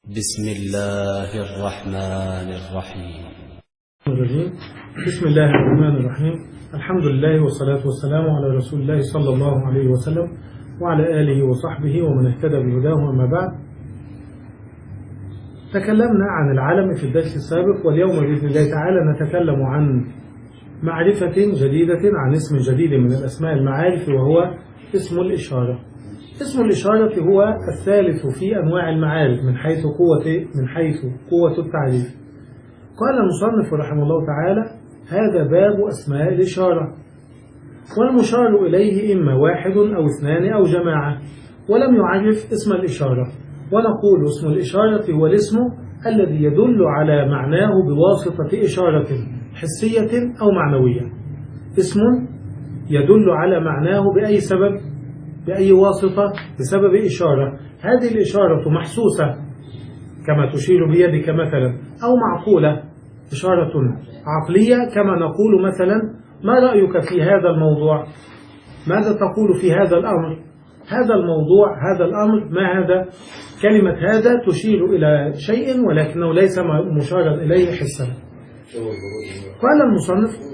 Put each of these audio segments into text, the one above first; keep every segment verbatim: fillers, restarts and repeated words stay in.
بسم الله الرحمن الرحيم. بسم الله الرحمن الرحيم. الحمد لله والصلاة والسلام على رسول الله صلى الله عليه وسلم وعلى آله وصحبه ومن اهتدى بهداه. أما بعد، تكلمنا عن العلم في الدرس السابق، واليوم بإذن الله تعالى نتكلم عن معرفة جديدة، عن اسم جديد من الأسماء المعارف، وهو اسم الإشارة. اسم الإشارة هو الثالث في أنواع المعارف من حيث قوة من حيث قوة التعريف. قال المصنف رحمه الله تعالى: هذا باب أسماء الإشارة، والمشار إليه إما واحد أو اثنان أو جماعة، ولم يعرف اسم الإشارة. ونقول اسم الإشارة هو الاسم الذي يدل على معناه بواسطة إشارة حسية أو معنوية. اسم يدل على معناه بأي سبب، بأي واسطة، بسبب إشارة. هذه الإشارة محسوسة كما تشير بيدك مثلا، أو معقولة، إشارة عقلية كما نقول مثلا: ما رأيك في هذا الموضوع؟ ماذا تقول في هذا الأمر؟ هذا الموضوع، هذا الأمر، ما هذا؟ كلمة هذا تشير إلى شيء ولكنه ليس مشارا إليه حسا. قال المصنف: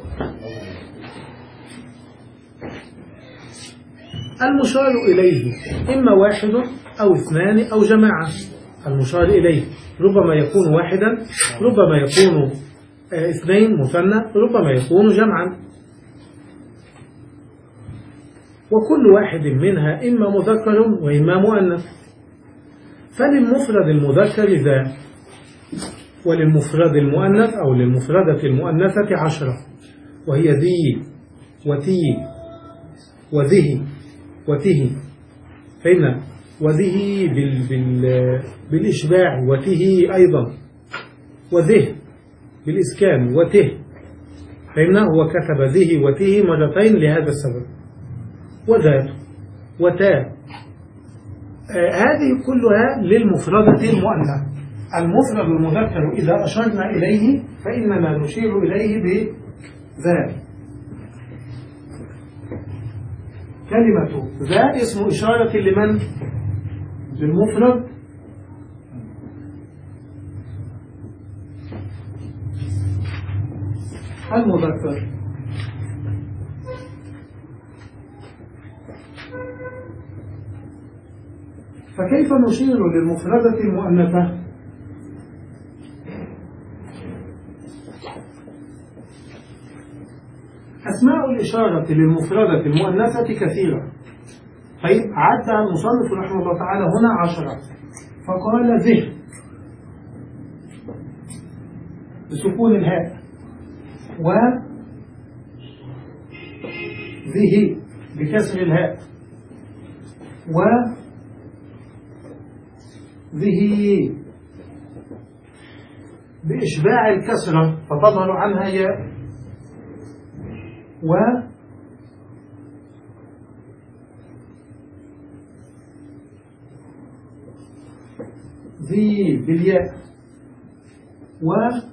المشار إليه إما واحد أو اثنان أو جماعة. المشار إليه ربما يكون واحدا، ربما يكون اثنين مثنى، ربما يكون جمعا. وكل واحد منها إما مذكر وإما مؤنث. فللمفرد المذكر ذا، وللمفرد المؤنث أو للمفردة المؤنثة عشرة، وهي ذي وتي وذه وته. فإن وذه بال بال بالإشباع، وته أيضا، وذه بالإسكان، وته. فإنه هو كتب ذه وته مرتين لهذا السبب. وذات وتا، آه هذه كلها للمفردة المؤنثة. المفرد المذكر إذا أشرنا إليه فإننا نشير إليه بذا. كلمة ذا اسم إشارة لمن؟ للمفرد المذكر. فكيف نشير للمفردة المؤنثة؟ أسماء الإشارة للمفردة المؤنثة كثيرة. طيب، عد المصنف رحمه الله تعالى هنا عشرة، فقال ذه بسكون الهاء، وذه بكسر الهاء، وذه بإشباع الكسرة فتظهر عنها ياء، و ذي بالياء، وذاته،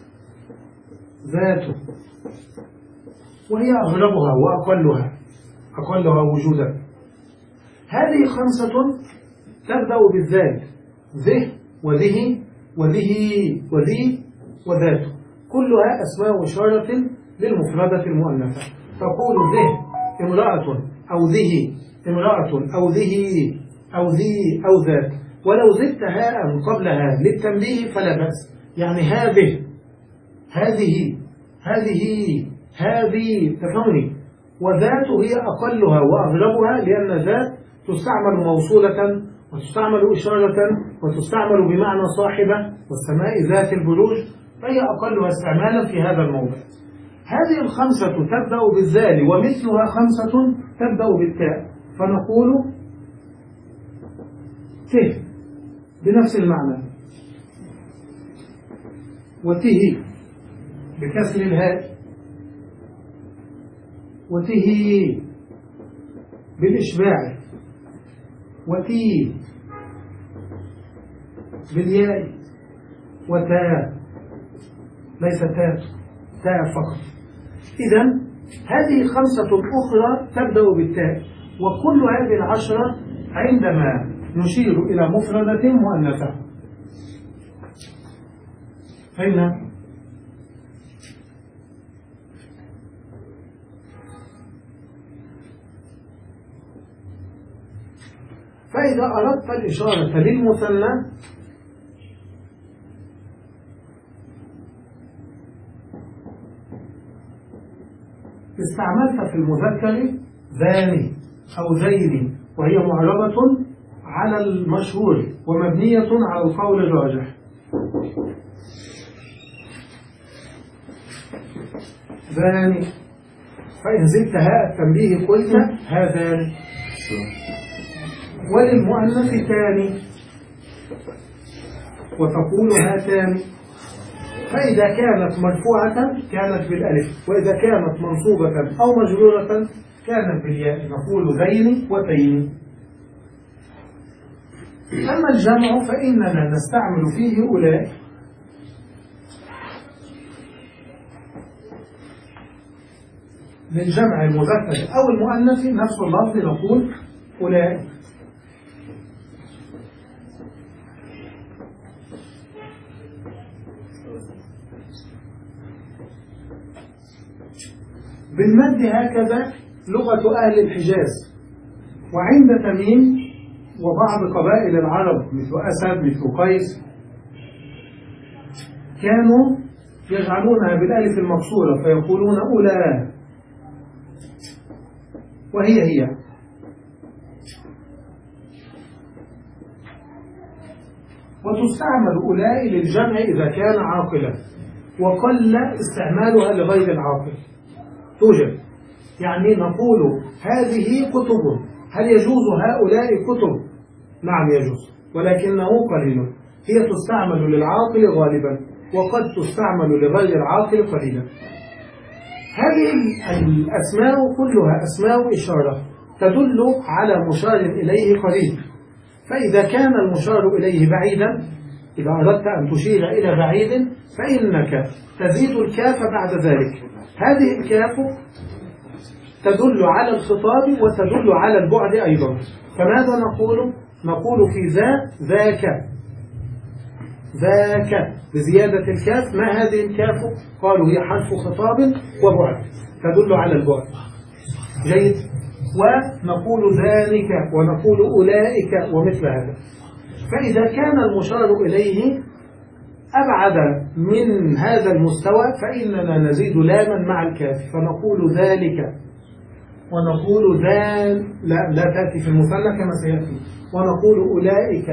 وهي أغلبها وأقلها أقلها وجودا. هذه خمسة تبدأ بالذال: ذه وذه وذه وذي وذاته، كلها أسماء إشارة للمفردة المؤنثة. تقول ذه امرأة، أو ذه امرأة، أو ذه أو ذي أو ذات. ولو زدت هاء قبلها للتنبيه فلا بأس، يعني هذه هذه هذه هذه، تفهمني. وذات هي أقلها وأغلبها، لأن ذات تستعمل موصولة وتستعمل إشارة وتستعمل بمعنى صاحبة، والسماء ذات البروج، فهي أقلها استعمالا في هذا الموضع. هذه الخمسة تبدأ بالذال، ومثلها خمسة تبدأ بالتاء، فنقول ته بنفس المعنى، وته بكسر الهاء، وته بالإشباع، وتي بالياء، وتاء، ليس تاء، تاء فقط. إذن هذه خمسة أخرى تبدأ بالتاء، وكل هذه العشرة عندما نشير إلى مفردة مؤنثة. فهمنا؟ فإذا أردت الإشارة للمثنى استعملت في المذكر ذاني أو ذيني، وهي معربة على المشهور ومبنية على القول الراجح. ذاني، فإن زدت هاء التنبيه قلت هذان. وللمؤنث ثاني وتقول هاتان. فإذا كانت مرفوعة كانت بالألف، وإذا كانت منصوبة أو مجرورة كانت بالياء، نقول ذين وتين. أما الجمع فإننا نستعمل فيه أولئك. للجمع المذكر أو المؤنث نفس اللفظ نقول أولئك. بالمد هكذا لغة أهل الحجاز، وعند تميم وبعض قبائل العرب مثل أسد مثل قيس كانوا يجعلونها بالألف المكسورة فيقولون أولى، وهي هي. وتستعمل أولئك للجمع إذا كان عاقلا، وقل استعمالها لغير العاقل. توجد، يعني نقول هذه كتب، هل يجوز هؤلاء كتب؟ نعم يجوز، ولكنه قليل. هي تستعمل للعاقل غالبا، وقد تستعمل لغير العاقل قليلا. هذه الأسماء كلها أسماء إشارة تدل على مشار إليه قريب. فإذا كان المشار إليه بعيدا، إذا أردت أن تشير إلى بعيد فإنك تزيد الكاف بعد ذلك. هذه الكاف تدل على الخطاب وتدل على البعد أيضا. فماذا نقول؟ نقول في ذا ذاك ذاك بزيادة الكاف. ما هذه الكاف؟ قالوا هي حرف خطاب وبعد تدل على البعد. جيد. ونقول ذلك ونقول أولئك ومثل هذا. فإذا كان المشار إليه أبعد من هذا المستوى فإننا نزيد لاما مع الكاف فنقول ذلك، ونقول ذال لا, لا تأتي في المثنى كما سيأتي، ونقول أولئك.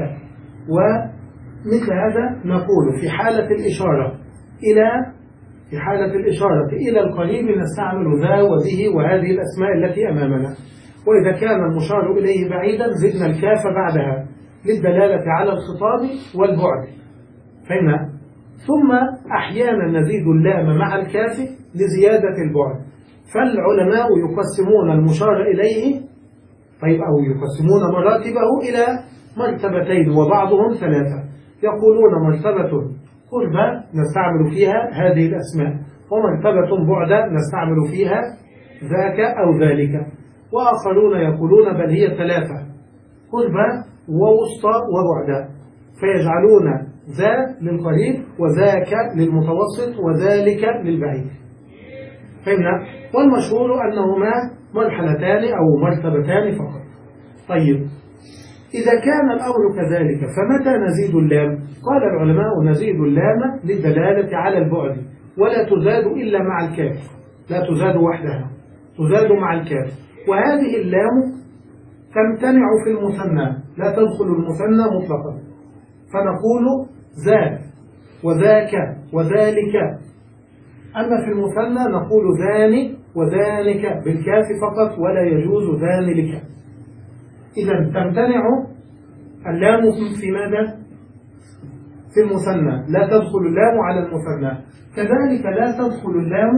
ومثل هذا نقول في حالة الإشارة إلى في حالة الإشارة إلى القريب نستعمل ذا وذه وهذه الأسماء التي أمامنا. وإذا كان المشار إليه بعيدا زدنا الكاف بعدها للدلالة على الخطاب والبعد. فهمنا؟ ثم أحيانا نزيد اللام مع الكاف لزيادة البعد. فالعلماء يقسمون المشار إليه طيب أو يقسمون مراتبه إلى مرتبتين وبعضهم ثلاثة. يقولون مرتبة قربة نستعمل فيها هذه الأسماء، ومرتبة بعد نستعمل فيها ذاك أو ذلك. وآخرون يقولون بل هي ثلاثة، قربة ووسطى وبعد، فيجعلون ذا للقريب وذاك للمتوسط وذلك للبعيد. فهمنا؟ والمشهور أنهما مرحلتان أو مرتبتان فقط. طيب إذا كان الأمر كذلك فمتى نزيد اللام؟ قال العلماء نزيد اللام للدلالة على البعد، ولا تزاد إلا مع الكاف، لا تزاد وحدها، تزاد مع الكاف. وهذه اللام تمتنع في المثنى، لا تدخل المثنى مطلقا، فنقول ذا وذاك وذلك. أما في المثنى نقول ذاني وذلك بالكاف فقط، ولا يجوز ذلك. إذا تمتنع اللام في ماذا؟ في المثنى، لا تدخل اللام على المثنى. كذلك لا تدخل اللام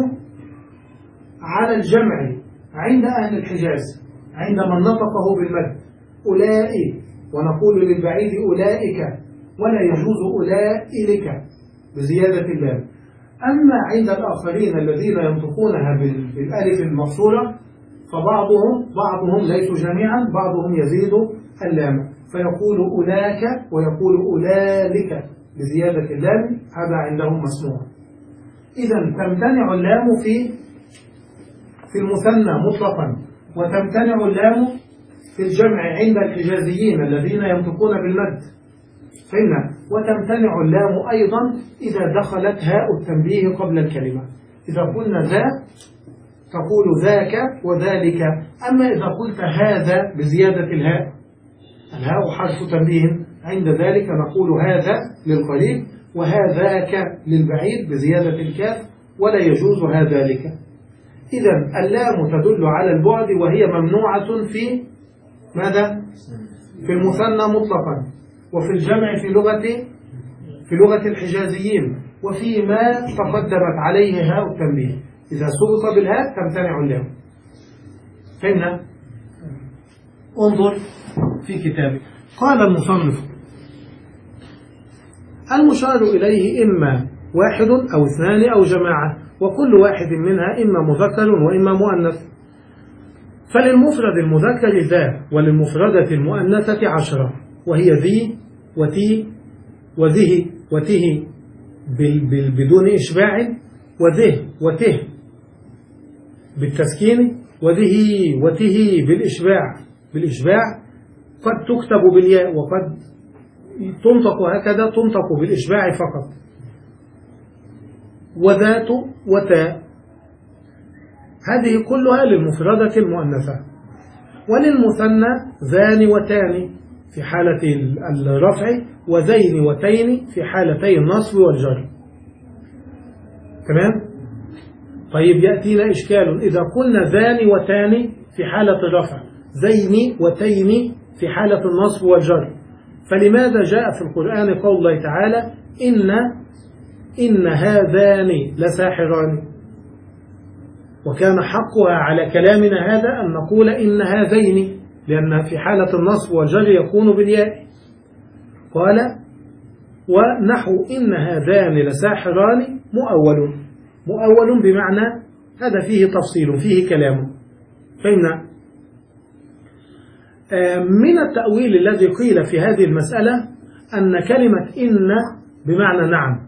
على الجمع عند أهل الحجاز عندما نطقه بالمد أولئك، ونقول للبعيد أولئك، ولا يجوز أولئك بزيادة اللام. أما عند الآخرين الذين ينطقونها بالألف المقصورة فبعضهم بعضهم ليسوا جميعا، بعضهم يزيد اللام فيقول أولاك ويقول أولئك بزيادة اللام هذا عندهم مسموع. إذا تمتنع اللام في في المثنى مطلقا، وتمتنع اللام في الجمع عند الحجازيين الذين ينطقون بالمد، فهمنا؟ وتمتنع اللام أيضا إذا دخلت هاء التنبيه قبل الكلمة. إذا قلنا ذا تقول ذاك وذلك، أما إذا قلت هذا بزيادة الهاء، الهاء حرف تنبيه، عند ذلك نقول هذا للقريب وهذاك للبعيد بزيادة الكاف، ولا يجوز هذلك. إذا اللام تدل على البعد، وهي ممنوعة في ماذا؟ في المثنى مطلقا، وفي الجمع في لغة في لغة الحجازيين، وفيما تقدمت عليه هاء التنبيه. إذا سبق بالهاء تمتنع اللام. فهمنا؟ انظر في كتابه. قال المصنف: المشار إليه إما واحد أو اثنان أو جماعة، وكل واحد منها إما مذكر وإما مؤنث. فللمفرد المذكر ذا، وللمفردة المؤنثة عشرة، وهي ذي وتي وذه وته بدون إشباع، وذه وته بالتسكين، وذه وته بالإشباع بالإشباع قد تكتب بالياء، وقد تنطق هكذا، تنطق بالإشباع فقط. وذات وتاء، هذه كلها للمفردة المؤنثة. وللمثنى ذان وتان في حالة الرفع، وذين وتين في حالتي النصب والجر. تمام؟ طيب يأتينا إشكال: إذا قلنا ذان وتان في حالة الرفع، زين وتين في حالة النصب والجر، فلماذا جاء في القرآن قول الله تعالى: إن إن هذان لساحران؟ وكان حقها على كلامنا هذا أن نقول إن هذين، لأن في حالة النصب والجر يكون بالياء. قال: ونحو إن هذان لساحران مؤول. مؤول بمعنى هذا فيه تفصيل، فيه كلام. فهمنا؟ من التأويل الذي قيل في هذه المسألة أن كلمة إن بمعنى نعم.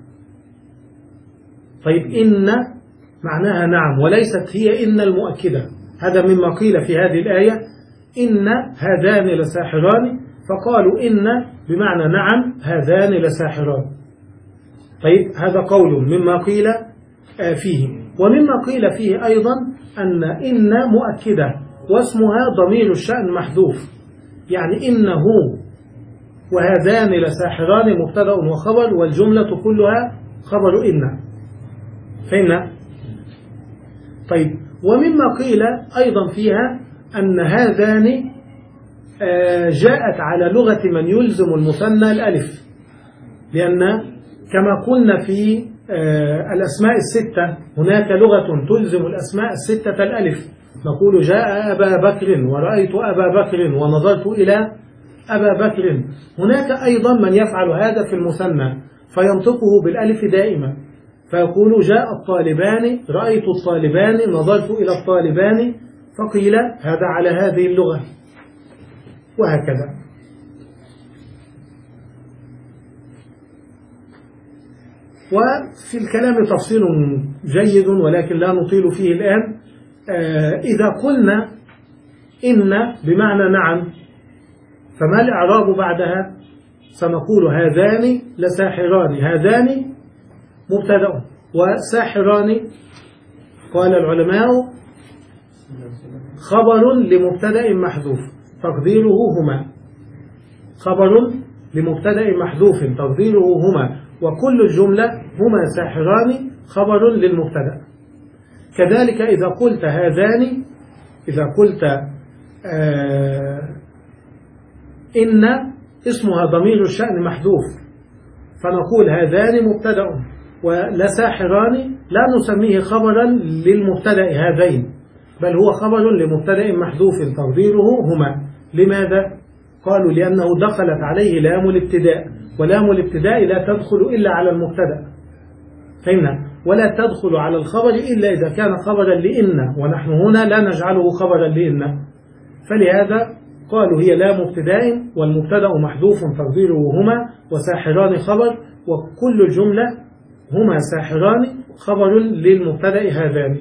طيب إن معناها نعم، وليست هي إن المؤكدة. هذا مما قيل في هذه الآية: إن هذان لساحران، فقالوا إن بمعنى نعم هذان لساحران. طيب هذا قول مما قيل فيه. ومما قيل فيه أيضا أن إن مؤكدة، واسمها ضمير الشأن محذوف، يعني إنه وهذان لساحران مبتدأ وخبر، والجملة كلها خبر إن. فهمنا؟ طيب ومما قيل أيضا فيها أن هذان جاءت على لغة من يلزم المثنى الألف، لأن كما قلنا في الأسماء الستة هناك لغة تلزم الأسماء الستة الألف. نقول جاء أبا بكر، ورأيت أبا بكر، ونظرت إلى أبا بكر. هناك أيضا من يفعل هذا في المثنى فينطقه بالألف دائما، فيقول جاء الطالبان، رأيت الطالبان، نظرت إلى الطالبان، فقيل هذا على هذه اللغة، وهكذا. وفي الكلام تفصيل جيد ولكن لا نطيل فيه الآن. إذا قلنا إن بمعنى نعم، فما الإعراب بعدها؟ سنقول هذان لساحران. هذان مبتدأ، وساحران قال العلماء خبر لمبتدأ محذوف تقديره هما. خبر لمبتدأ محذوف تقديره هما، وكل الجملة هما ساحران خبر للمبتدأ. كذلك إذا قلت هذان، إذا قلت آه إن اسمها ضمير الشأن محذوف، فنقول هذان مبتدأ، ولساحران لا نسميه خبرا للمبتدأ هذين، بل هو خبر لمبتدأ محذوف تقديره هما. لماذا؟ قالوا لأنه دخلت عليه لام الابتداء، ولام الابتداء لا تدخل إلا على المبتدأ. فهمنا؟ ولا تدخل على الخبر إلا إذا كان خبرا لإن، ونحن هنا لا نجعله خبرا لإن، فلهذا قالوا هي لام ابتداء والمبتدأ محذوف تقديره هما، وساحران خبر، وكل الجملة هما ساحران خبر للمبتدأ هذان.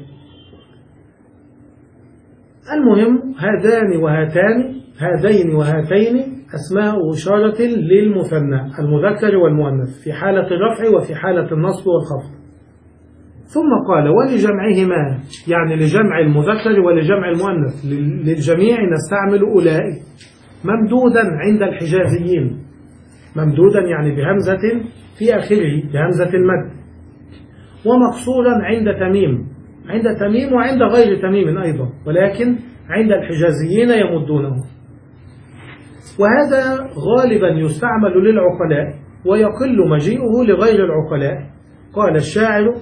المهم هذان وهاتان هذين وهاتين أسماء إشارة للمثنى المذكر والمؤنث في حالة الرفع وفي حالة النصب والخفض. ثم قال ولجمعهما، يعني لجمع المذكر ولجمع المؤنث، للجميع نستعمل أولئك ممدودا عند الحجازيين، ممدودا يعني بهمزة في آخره بهمزة المد، ومقصورا عند تميم، عند تميم وعند غير تميم أيضا، ولكن عند الحجازيين يمدونه. وهذا غالبا يستعمل للعقلاء ويقل مجيئه لغير العقلاء. قال الشاعر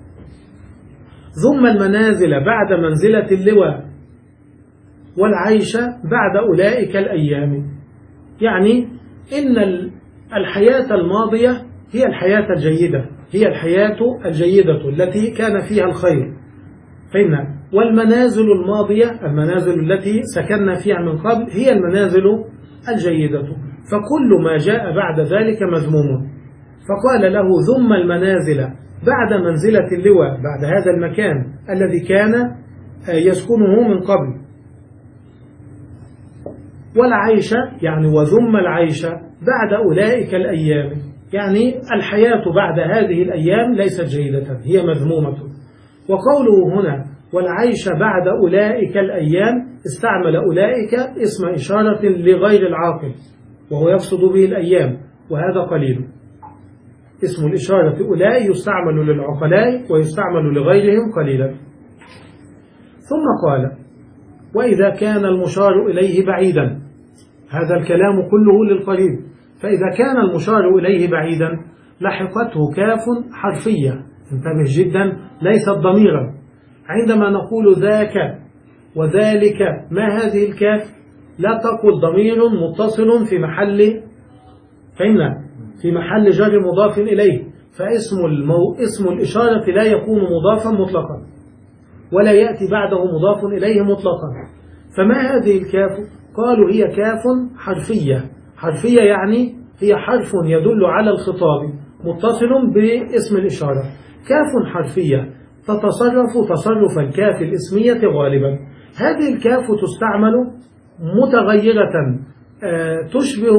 ثم المنازل بعد منزلة اللواء والعيش بعد أولئك الأيام، يعني إن الحياة الماضية هي الحياة الجيدة، هي الحياة الجيدة التي كان فيها الخير، فإن والمنازل الماضية المنازل التي سكننا فيها من قبل هي المنازل الجيدة، فكل ما جاء بعد ذلك مذموم. فقال له ثم المنازل بعد منزلة اللواء، بعد هذا المكان الذي كان يسكنه من قبل، والعيش يعني وذم العيش بعد أولئك الأيام، يعني الحياة بعد هذه الأيام ليست جيدة، هي مذمومة. وقوله هنا والعيش بعد أولئك الأيام استعمل أولئك اسم إشارة لغير العاقل وهو يقصد به الأيام، وهذا قليل. اسم الإشارة أولئك يستعمل للعقلاء ويستعمل لغيرهم قليلا. ثم قال وإذا كان المشار إليه بعيدا، هذا الكلام كله للقريب، فإذا كان المشار إليه بعيدا لحقته كاف حرفية، انتبه جدا، ليست ضميرا. عندما نقول ذاك وذلك ما هذه الكاف؟ لا تقل ضمير متصل في محل فإن في محل جر مضاف إليه، فاسم المو... اسم الإشارة لا يكون مضافا مطلقا ولا يأتي بعده مضاف إليه مطلقا. فما هذه الكاف؟ قالوا هي كاف حرفية. حرفية يعني هي حرف يدل على الخطاب متصل باسم الإشارة، كاف حرفية تتصرف تصرف الكاف الاسمية غالبا. هذه الكاف تستعمل متغيرة تشبه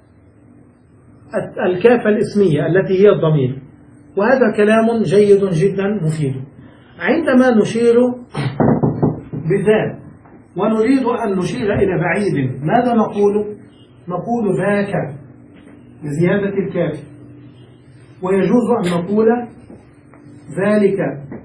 الكاف الاسمية التي هي الضمير، وهذا كلام جيد جدا مفيد. عندما نشير بذات ونريد أن نشير إلى بعيد ماذا نقول؟ نقول ذاك بزيادة الكاف، ويجوز أن نقول ذلك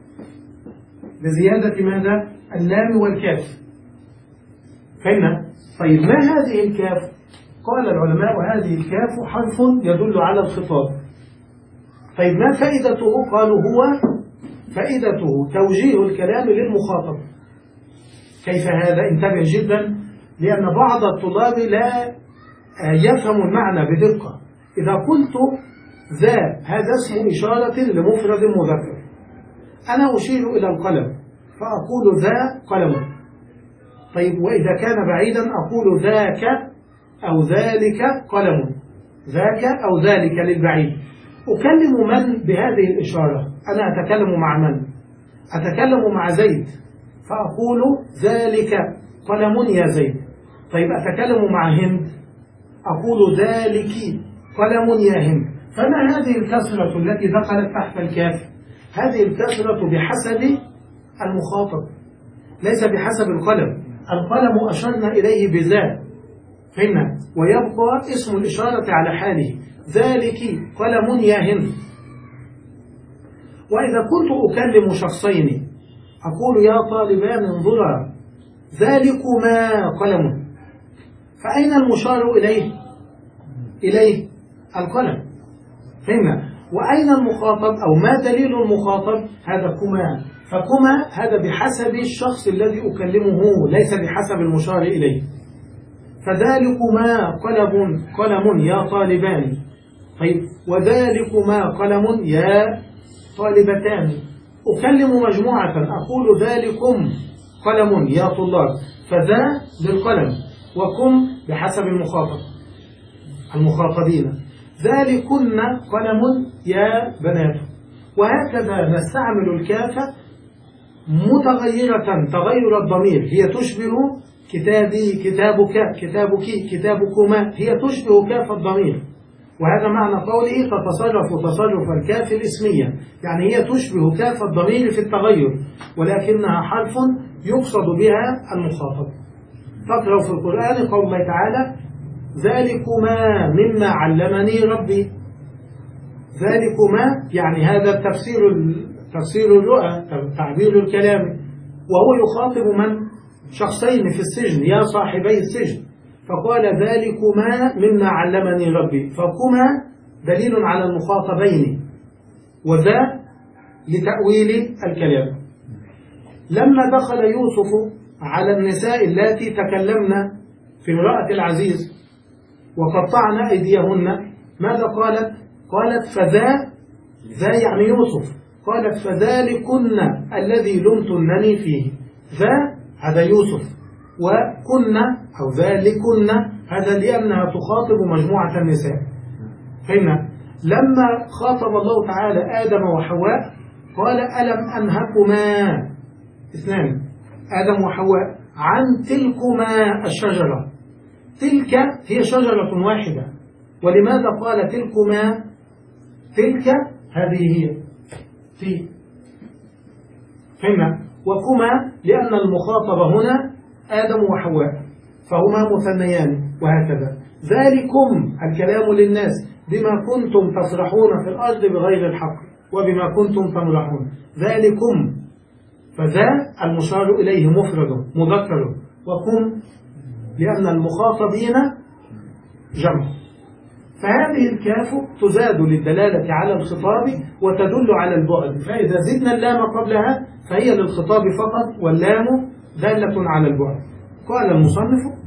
بزيادة ماذا؟ اللام والكاف. فهمنا؟ طيب ما هذه الكاف؟ قال العلماء هذه الكاف حرف يدل على الخطاب. طيب ما فائدته؟ قالوا هو فائدته توجيه الكلام للمخاطب. كيف هذا؟ انتبه جدا، لأن بعض الطلاب لا يفهم المعنى بدقة. إذا قلت ذا هذا اسم إشارة لمفرد مذكر، أنا أشير إلى القلم فأقول ذا قلم. طيب وإذا كان بعيدا أقول ذاك أو ذلك قلم، ذاك أو ذلك للبعيد. أكلم من بهذه الإشارة؟ أنا أتكلم مع من؟ أتكلم مع زيد فأقول ذلك قلم يا زيد. طيب أتكلم مع هند أقول ذلك قلم يا هند. فما هذه الكسرة التي دخلت تحت الكاف؟ هذه الكسرة بحسب المخاطب ليس بحسب القلم. القلم أشرنا إليه بذا، فهمنا، ويبقى اسم الإشارة على حاله، ذلك قلم يا هند. وإذا كنت أكلم شخصين أقول يا طالبان انظرا ذلكما قلم، فأين المشار إليه؟ إليه القلم، فهمنا. وأين المخاطب أو ما دليل المخاطب؟ هذا كما، فكما هذا بحسب الشخص الذي أكلمه ليس بحسب المشار إليه. فذلكما قلم قلم يا طالبان. طيب وذلكما قلم يا طالبتان. أكلم مجموعة أقول ذلكم قلم يا طلاب، فذا بالقلم وكم بحسب المخاطب المخاطبين. ذلكن قلم يا بنات. وهكذا نستعمل الكاف متغيرة تغير الضمير، هي تشبه كتابي كتابك كتابك كتابكما، هي تشبه كاف الضمير. وهذا معنى قوله تتصرف تصرف الكاف الاسمية، يعني هي تشبه كاف الضمير في التغير، ولكنها حرف يقصد بها المخاطب. تقرأ في القرآن قول الله تعالى ذلكما مما علمني ربي. ذلكما يعني هذا التفسير تفسير الرؤى، تعبير الكلام، وهو يخاطب من؟ شخصين في السجن، يا صاحبي السجن. فقال ذلكما مما علمني ربي، فكما دليل على المخاطبين، وذا لتأويل الكلام. لما دخل يوسف على النساء اللاتي تكلمن في امرأة العزيز وقطعن أيديهن، ماذا قالت؟ قالت فذا، ذا يعني يوسف، قالت فذلكن الذي لمتنني فيه. ذا هذا يوسف، وكن أو ذلكن هذا لأنها تخاطب مجموعة النساء. فهمنا؟ لما خاطب الله تعالى آدم وحواء قال ألم أنهكما اثنان، آدم وحواء، عن تلكما الشجرة. تلك هي شجرة واحدة، ولماذا قال تلكما؟ تلك هذه هي تي. فهمنا؟ وكما لأن المخاطب هنا آدم وحواء فهما مثنيان. وهكذا ذلكم الكلام للناس بما كنتم تفرحون في الأرض بغير الحق وبما كنتم تمرحون. ذلكم، فذا المشار إليه مفرد مذكر، وكم لأن المخاطبين جمع. فهذه الكاف تزاد للدلالة على الخطاب وتدل على البعد، فإذا زدنا اللام قبلها فهي للخطاب فقط، واللام دالة على البعد. قال المصنف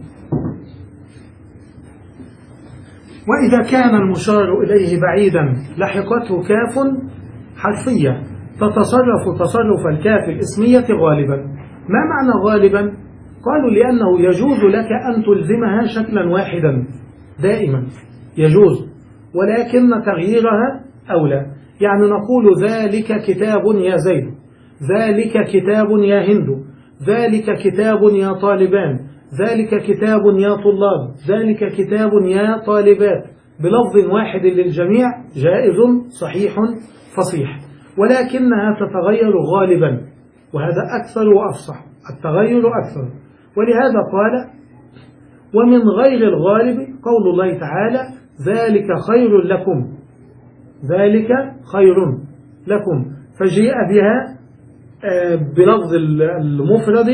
وإذا كان المشار إليه بعيدا لحقته كاف حرفية تتصرف تصرف الكاف الاسمية غالبا. ما معنى غالبا؟ قالوا لأنه يجوز لك أن تلزمها شكلا واحدا دائما، يجوز، ولكن تغييرها أولى. يعني نقول ذلك كتاب يا زيد، ذلك كتاب يا هند، ذلك كتاب يا طالبان، ذلك كتاب يا طلاب، ذلك كتاب يا طالبات، بلفظ واحد للجميع جائز صحيح فصيح، ولكنها تتغير غالبا، وهذا أكثر وأفصح، التغير أكثر. ولهذا قال ومن غير الغالب قول الله تعالى ذلك خير لكم، ذلك خير لكم، فجيء بها بلفظ المفرد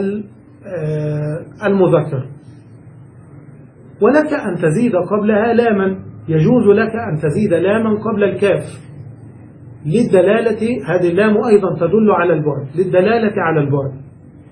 المذكر. ولك أن تزيد قبلها لاما، يجوز لك أن تزيد لاما قبل الكاف للدلالة، هذه اللام أيضا تدل على البعد، للدلالة على البعد.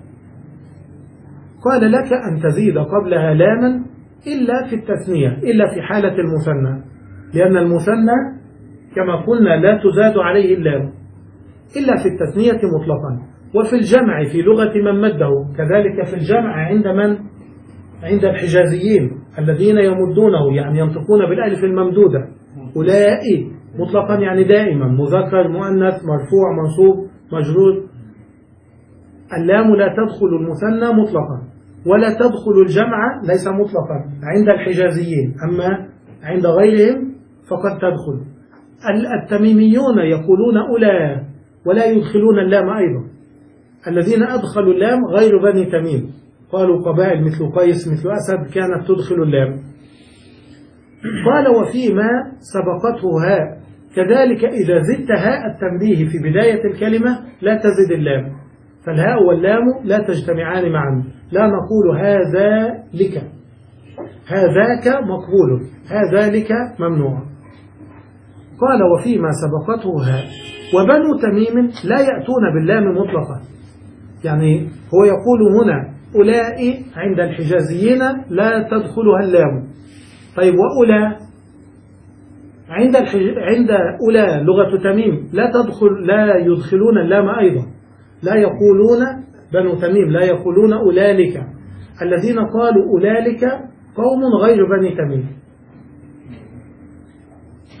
قال لك أن تزيد قبلها لاما إلا في التثنية، إلا في حالة المثنى، لأن المثنى كما قلنا لا تزاد عليه اللام إلا في التثنية مطلقا. وفي الجمع في لغة من مده كذلك، في الجمع عند من؟ عند الحجازيين الذين يمدونه، يعني ينطقون بالألف الممدودة، أولئك مطلقا يعني دائما، مذكر مؤنث مرفوع منصوب مجرور. اللام لا تدخل المثنى مطلقا ولا تدخل الجمع ليس مطلقا عند الحجازيين، أما عند غيرهم فقد تدخل. التميميون يقولون أولى ولا يدخلون اللام أيضا، الذين أدخلوا اللام غير بني تميم، قالوا قبائل مثل قيس مثل أسد كانت تدخل اللام. قال وفيما سبقته هاء كذلك إذا زدت هاء التنبيه في بداية الكلمة لا تزد اللام، فالهاء واللام لا تجتمعان معا، لا نقول هذا لك، هذاك مقبول، هذا لك ممنوع. قال وفيما سبقته هاء وبنو تميم لا يأتون باللام مطلقا، يعني هو يقول هنا أولئك عند الحجازيين لا تدخلها اللام. طيب وأولى عند الحج... عند أولى لغة تميم لا تدخل، لا يدخلون اللام أيضا، لا يقولون بنو تميم لا يقولون أولئك، الذين قالوا أولئك قوم غير بني تميم.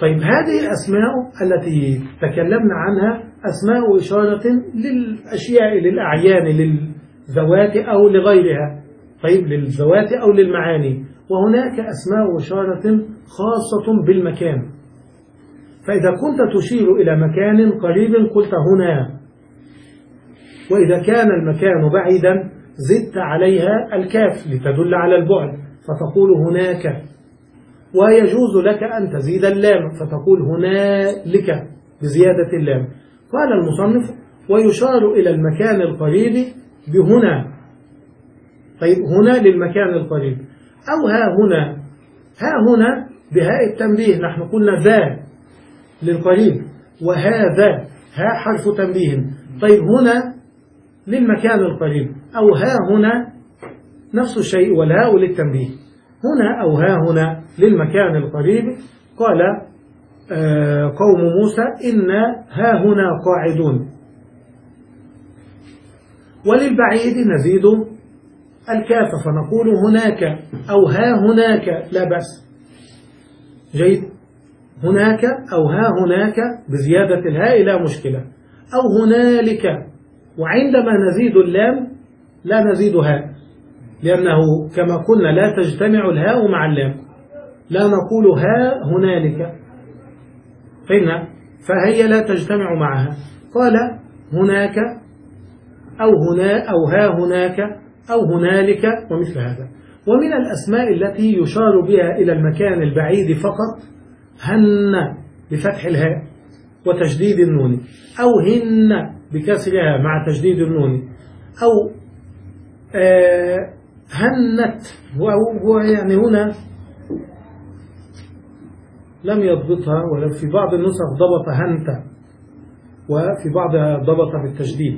طيب هذه الأسماء التي تكلمنا عنها أسماء إشارة للأشياء، للأعيان، للذوات أو لغيرها. طيب للذوات أو للمعاني. وهناك أسماء إشارة خاصة بالمكان، فإذا كنت تشير إلى مكان قريب قلت هنا، وإذا كان المكان بعيدا زدت عليها الكاف لتدل على البعد فتقول هناك. ويجوز لك أن تزيد اللام فتقول هنالك بزيادة اللام. قال المصنف ويشار إلى المكان القريب بهنا. طيب هنا للمكان القريب، أو ها هنا. ها هنا بهاء التنبيه، نحن قلنا ذا للقريب وهذا ها حرف تنبيه. طيب هنا للمكان القريب، أو ها هنا نفس الشيء والهاء للتنبيه. هنا أو ها هنا للمكان القريب. قال آه قوم موسى إن ها هنا قاعدون. وللبعيد نزيد الكاف فنقول هناك أو ها هناك لا بأس. جيد. هناك أو ها هناك بزيادة الهاء لا مشكلة. أو هنالك. وعندما نزيد اللام لا نزيد هاء، لأنه كما قلنا لا تجتمع الهاء مع اللام، لا نقول ها هنالك، فإن فهي لا تجتمع معها. قال هناك أو هنا أو ها هناك أو هنالك ومثل هذا. ومن الأسماء التي يشار بها إلى المكان البعيد فقط هن بفتح الهاء وتشديد النون، أو هن بكسرها مع تشديد النون، أو آه هنت. هو يعني هنا لم يضبطها، ولا في بعض النسخ ضبط هنت وفي بعضها ضبط بالتشديد.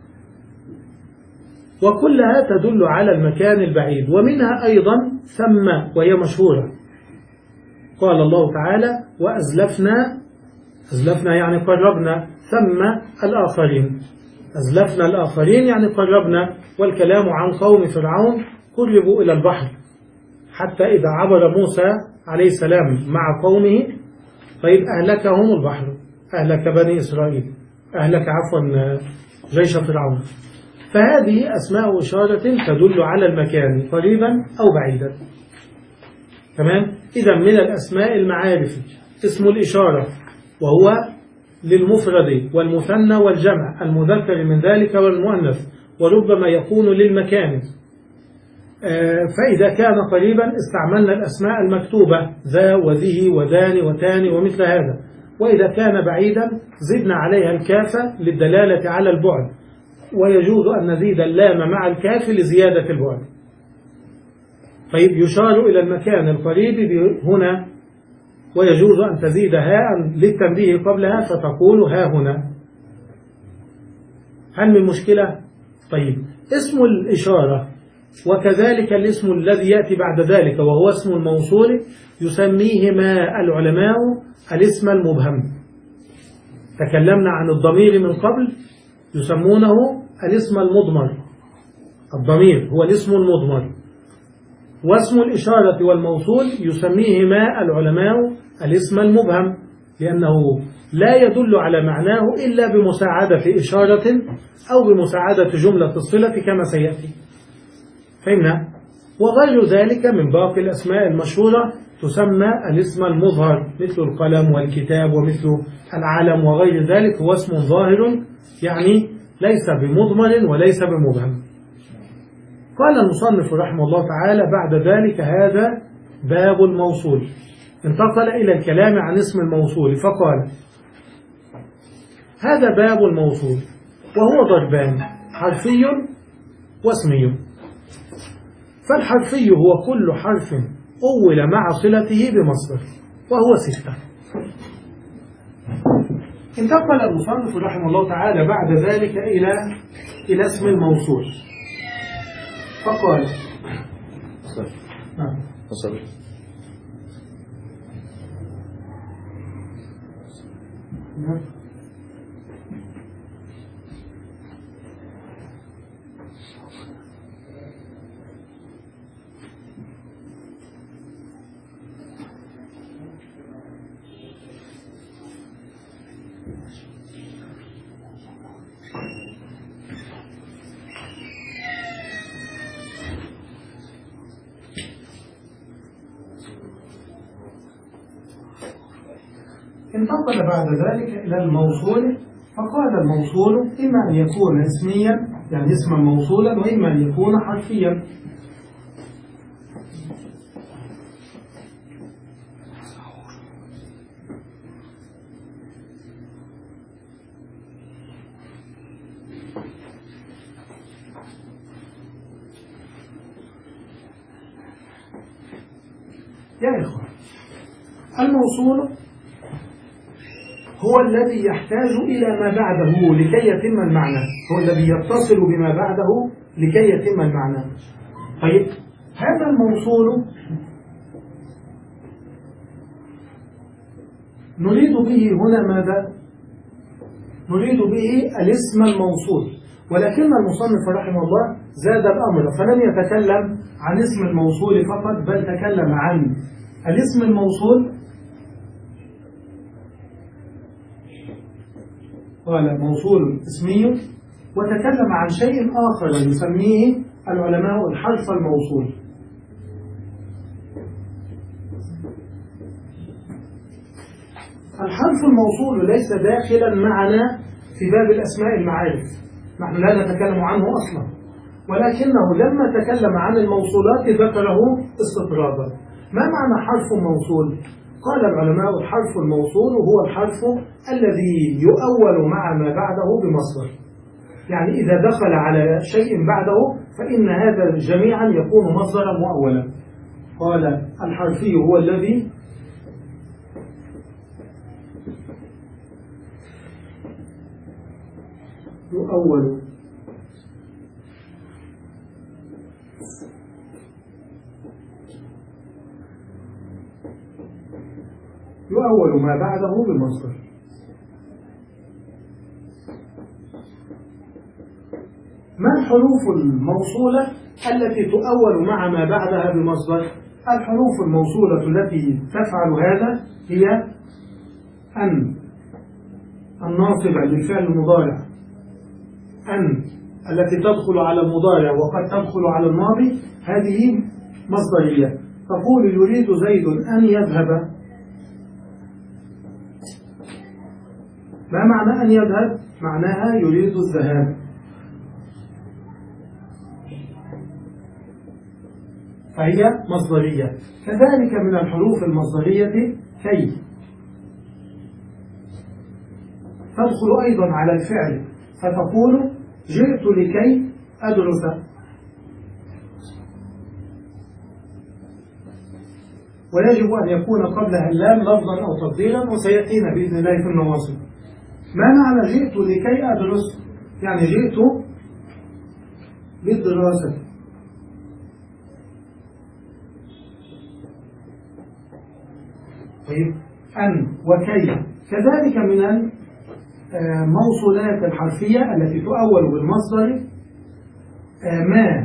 وكلها تدل على المكان البعيد. ومنها أيضا ثم وهي مشهورة. قال الله تعالى وأزلفنا. أزلفنا يعني قربنا، ثم الآخرين. أزلفنا الآخرين يعني قربنا. والكلام عن قوم فرعون قربوا إلى البحر، حتى إذا عبر موسى عليه السلام مع قومه طيب أهلكهم البحر، أهلك بني إسرائيل، أهلك عفوا جيش فرعون. فهذه أسماء إشارة تدل على المكان قريبا أو بعيدا. تمام. إذا من الأسماء المعارف اسم الإشارة، وهو للمفرد والمثنى والجمع، المذكر من ذلك والمؤنث، وربما يكون للمكان. فإذا كان قريبا استعملنا الأسماء المكتوبة ذا وذه وذان وتان ومثل هذا. وإذا كان بعيدا زدنا عليها الكاف للدلالة على البعد، ويجوز أن نزيد اللام مع الكاف لزيادة البعد. طيب يشار إلى المكان القريب هنا، ويجوز أن تزيد هاء للتنبيه قبلها فتقول ها هنا. هل من مشكلة؟ طيب اسم الإشارة وكذلك الاسم الذي يأتي بعد ذلك وهو اسم الموصول يسميهما العلماء الاسم المبهم. تكلمنا عن الضمير من قبل، يسمونه الاسم المضمر. الضمير هو الاسم المضمر. واسم الإشارة والموصول يسميهما العلماء الاسم المبهم، لأنه لا يدل على معناه إلا بمساعدة إشارة أو بمساعدة جملة الصلة كما سيأتي. فهمنا؟ وغير ذلك من باقي الأسماء المشهورة تسمى الاسم المظهر، مثل القلم والكتاب ومثل العلم وغير ذلك، هو اسم ظاهر يعني ليس بمضمر وليس بمبهم. قال المصنف رحمه الله تعالى بعد ذلك هذا باب الموصول. انتقل إلى الكلام عن اسم الموصول فقال هذا باب الموصول وهو ضربان، حرفي واسمي. فالحرفي هو كل حرف أول مع صلته بمصدر وهو ستة. انتقل المصنف رحمه الله تعالى بعد ذلك إلى إلى اسم الموصول فقال نعم نعم انتقل بعد ذلك إلى الموصول، فقال الموصول إما أن يكون اسميا يعني اسما موصولا، وإما أن يكون حرفيا. يا إخوان، الموصول هو الذي يحتاج إلى ما بعده لكي يتم المعنى، هو الذي يتصل بما بعده لكي يتم المعنى. طيب، هذا الموصول نريد به هنا ماذا؟ نريد به الاسم الموصول، ولكن المصنف رحمه الله زاد الأمر فلم يتكلم عن اسم الموصول فقط، بل تكلم عن الاسم الموصول، قال موصول اسمي، وتكلم عن شيء آخر يسميه العلماء الحرف الموصول. الحرف الموصول ليس داخلا معنا في باب الأسماء المعارف، نحن لا نتكلم عنه أصلا، ولكنه لما تكلم عن الموصولات ذكره استطرادا. ما معنى حرف موصول؟ قال العلماء الحرف الموصول هو الحرف الذي يؤول مع ما بعده بمصدر، يعني إذا دخل على شيء بعده فإن هذا جميعا يكون مصدرا مؤولا. قال الحرفي هو الذي يؤول يؤول ما بعده بمصدر. ما الحروف الموصولة التي تؤول مع ما بعدها بمصدر؟ الحروف الموصولة التي تفعل هذا هي أن الناصبة للفعل المضارع، أن التي تدخل على المضارع وقد تدخل على الماضي، هذه مصدرية. تقول يريد زيد أن يذهب. ما معنى أن يذهب؟ معناها يريد الذهاب. فهي مصدرية. كذلك من الحروف المصدرية كي، تدخل أيضا على الفعل، فتقول جئت لكي أدرس، ويجب أن يكون قبلها اللام لفظا أو تفضيلا، وسيأتينا بإذن الله في النواصب. ما معنى جئت لكي أدرس؟ يعني جئت للدراسة. طيب، أن وكي كذلك من الموصولات الحرفية التي تؤول بالمصدر. ما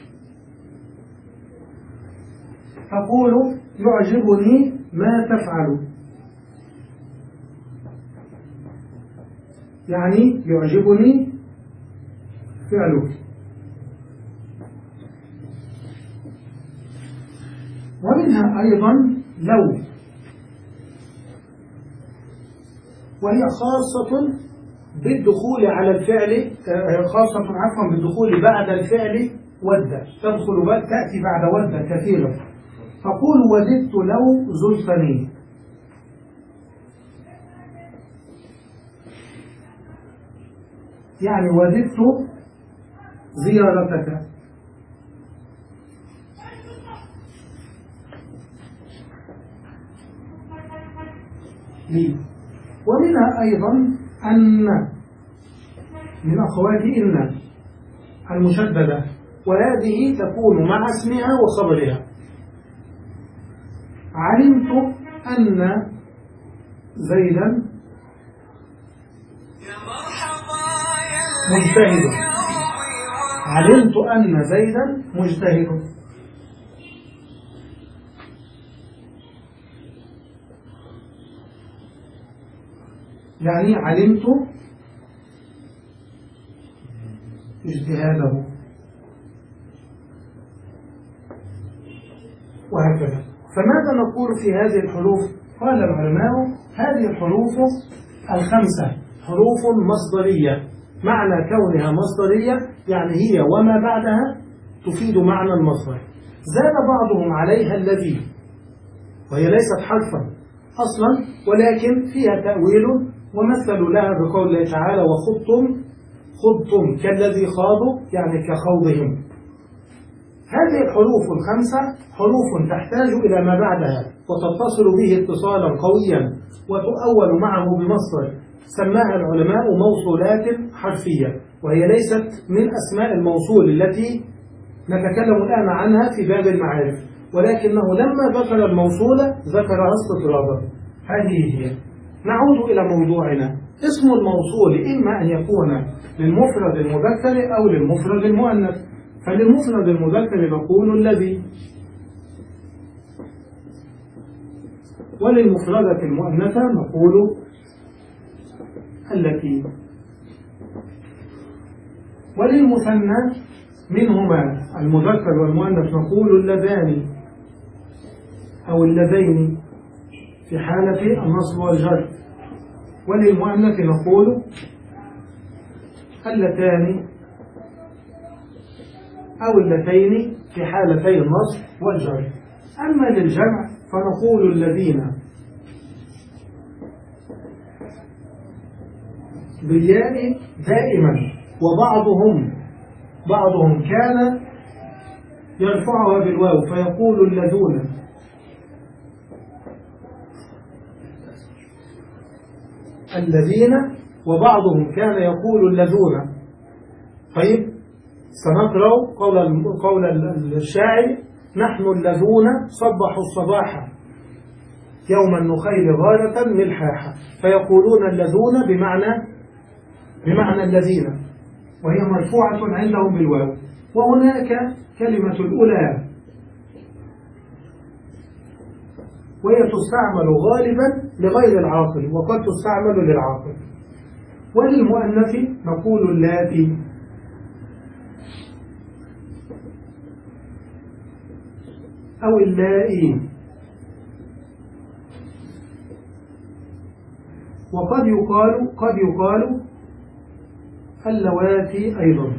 تقول يعجبني ما تفعل، يعني يعجبني فعلك. ومنها أيضا لو، وهي خاصة بالدخول على الفعل، خاصة عفوا بالدخول بعد الفعل ود، تدخل بعد تأتي بعد ود كثيرا. تقول وددت لو زرتني، يعني وددت زيارتك. لي. ومنها أيضا أن من أخوات إن المشددة، وهذه تكون مع اسمها وخبرها. علمت أن زيدا مجتهد، علمت أن زيدا مجتهد. يعني علمت اجتهاده، وهكذا. فماذا نقول في هذه الحروف؟ قال العلماء هذه الحروف الخمسة حروف مصدرية. معنى كونها مصدرية يعني هي وما بعدها تفيد معنى المصدر. زاد بعضهم عليها الذي، وهي ليست حرفا أصلا ولكن فيها تأويل، ومثلوا لها بقول الله تعالى وخضتم خضتم كالذي خاضوا يعني كخوضهم. هذه الحروف الخمسة حروف تحتاج إلى ما بعدها وتتصل به اتصالا قويا وتؤول معه بمصدر سماها العلماء موصولات حرفية، وهي ليست من أسماء الموصول التي نتكلم الآن عنها في باب المعارف، ولكنه لما ذكر الموصول ذكرها استطرادا. هذه هي. نعود إلى موضوعنا. اسم الموصول إما أن يكون للمفرد المذكر أو للمفرد المؤنث. فللمفرد المذكر نقول الذي، وللمفردة المؤنثة نقول التي، وللمثنى منهما المذكر والمؤنث نقول اللذان أو اللذين في حالة النصب والجر، وللمؤنث نقول اللتان أو اللتين في حالتي النصب والجر. أما للجمع فنقول الذين بالياء دائما، وبعضهم بعضهم كان يرفعها بالواو فيقول الذون، الذين، وبعضهم كان يقول الذون. طيب سنقرأ قول قول الشاعر نحن الذون صبحوا الصباح يوم النخيل غارة ملحاحا، فيقولون الذون بمعنى بمعنى الذين، وهي مرفوعة عندهم بالواو. وهناك كلمة الأولى وهي تستعمل غالبا لغير العاقل وقد تستعمل للعاقل. وللمؤنث نقول اللاتي، أو اللائي. وقد يقال قد يقال اللواتي أيضا.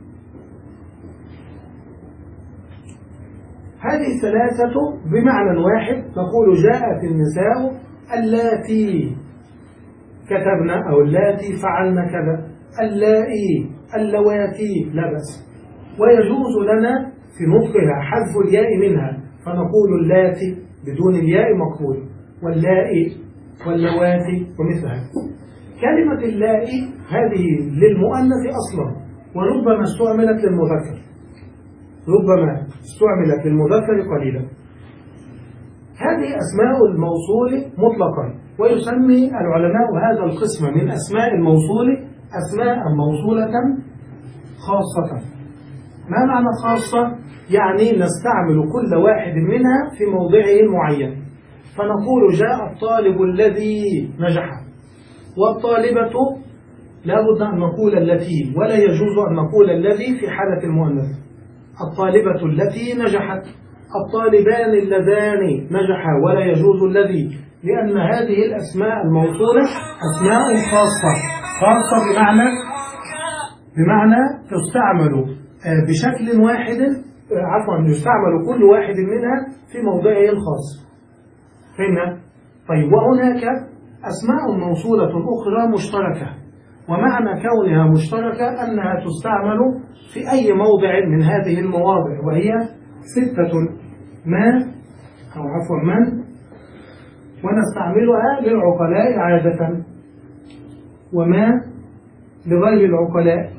هذه الثلاثة بمعنى واحد. نقول جاءت النساء اللاتي كتبنا أو اللاتي فعلنا كذا، اللائي اللواتي لا بأس. ويجوز لنا في نطقها حذف الياء منها فنقول اللاتي بدون الياء مقبول، واللائي واللواتي ومثلها. كلمة اللائي هذه للمؤنث أصلا، وربما استعملت للمذكر، ربما استعملت للمذكر قليلا. هذه أسماء الموصول مطلقا، ويسمي العلماء هذا القسم من أسماء الموصول أسماء موصولة خاصة. ما معنى خاصة؟ يعني نستعمل كل واحد منها في موضعه المعين. فنقول جاء الطالب الذي نجح، والطالبة لا بد أن نقول التي، ولا يجوز أن نقول الذي في حالة المؤنث. الطالبة التي نجحت، الطالبان اللذان نجحا، ولا يجوز الذي، لأن هذه الأسماء الموصولة أسماء خاصة. خاصة بمعنى بمعنى تستعمل بشكل واحد، عفوا يستعمل كل واحد منها في موضعه الخاص. فهمنا؟ طيب وهناك أسماء موصولة أخرى مشتركة، ومعنى كونها مشتركة أنها تستعمل في أي موضع من هذه المواضع، وهي ستة: ما أو عفوا من، ونستعملها للعقلاء عادة، وما لغير العقلاء،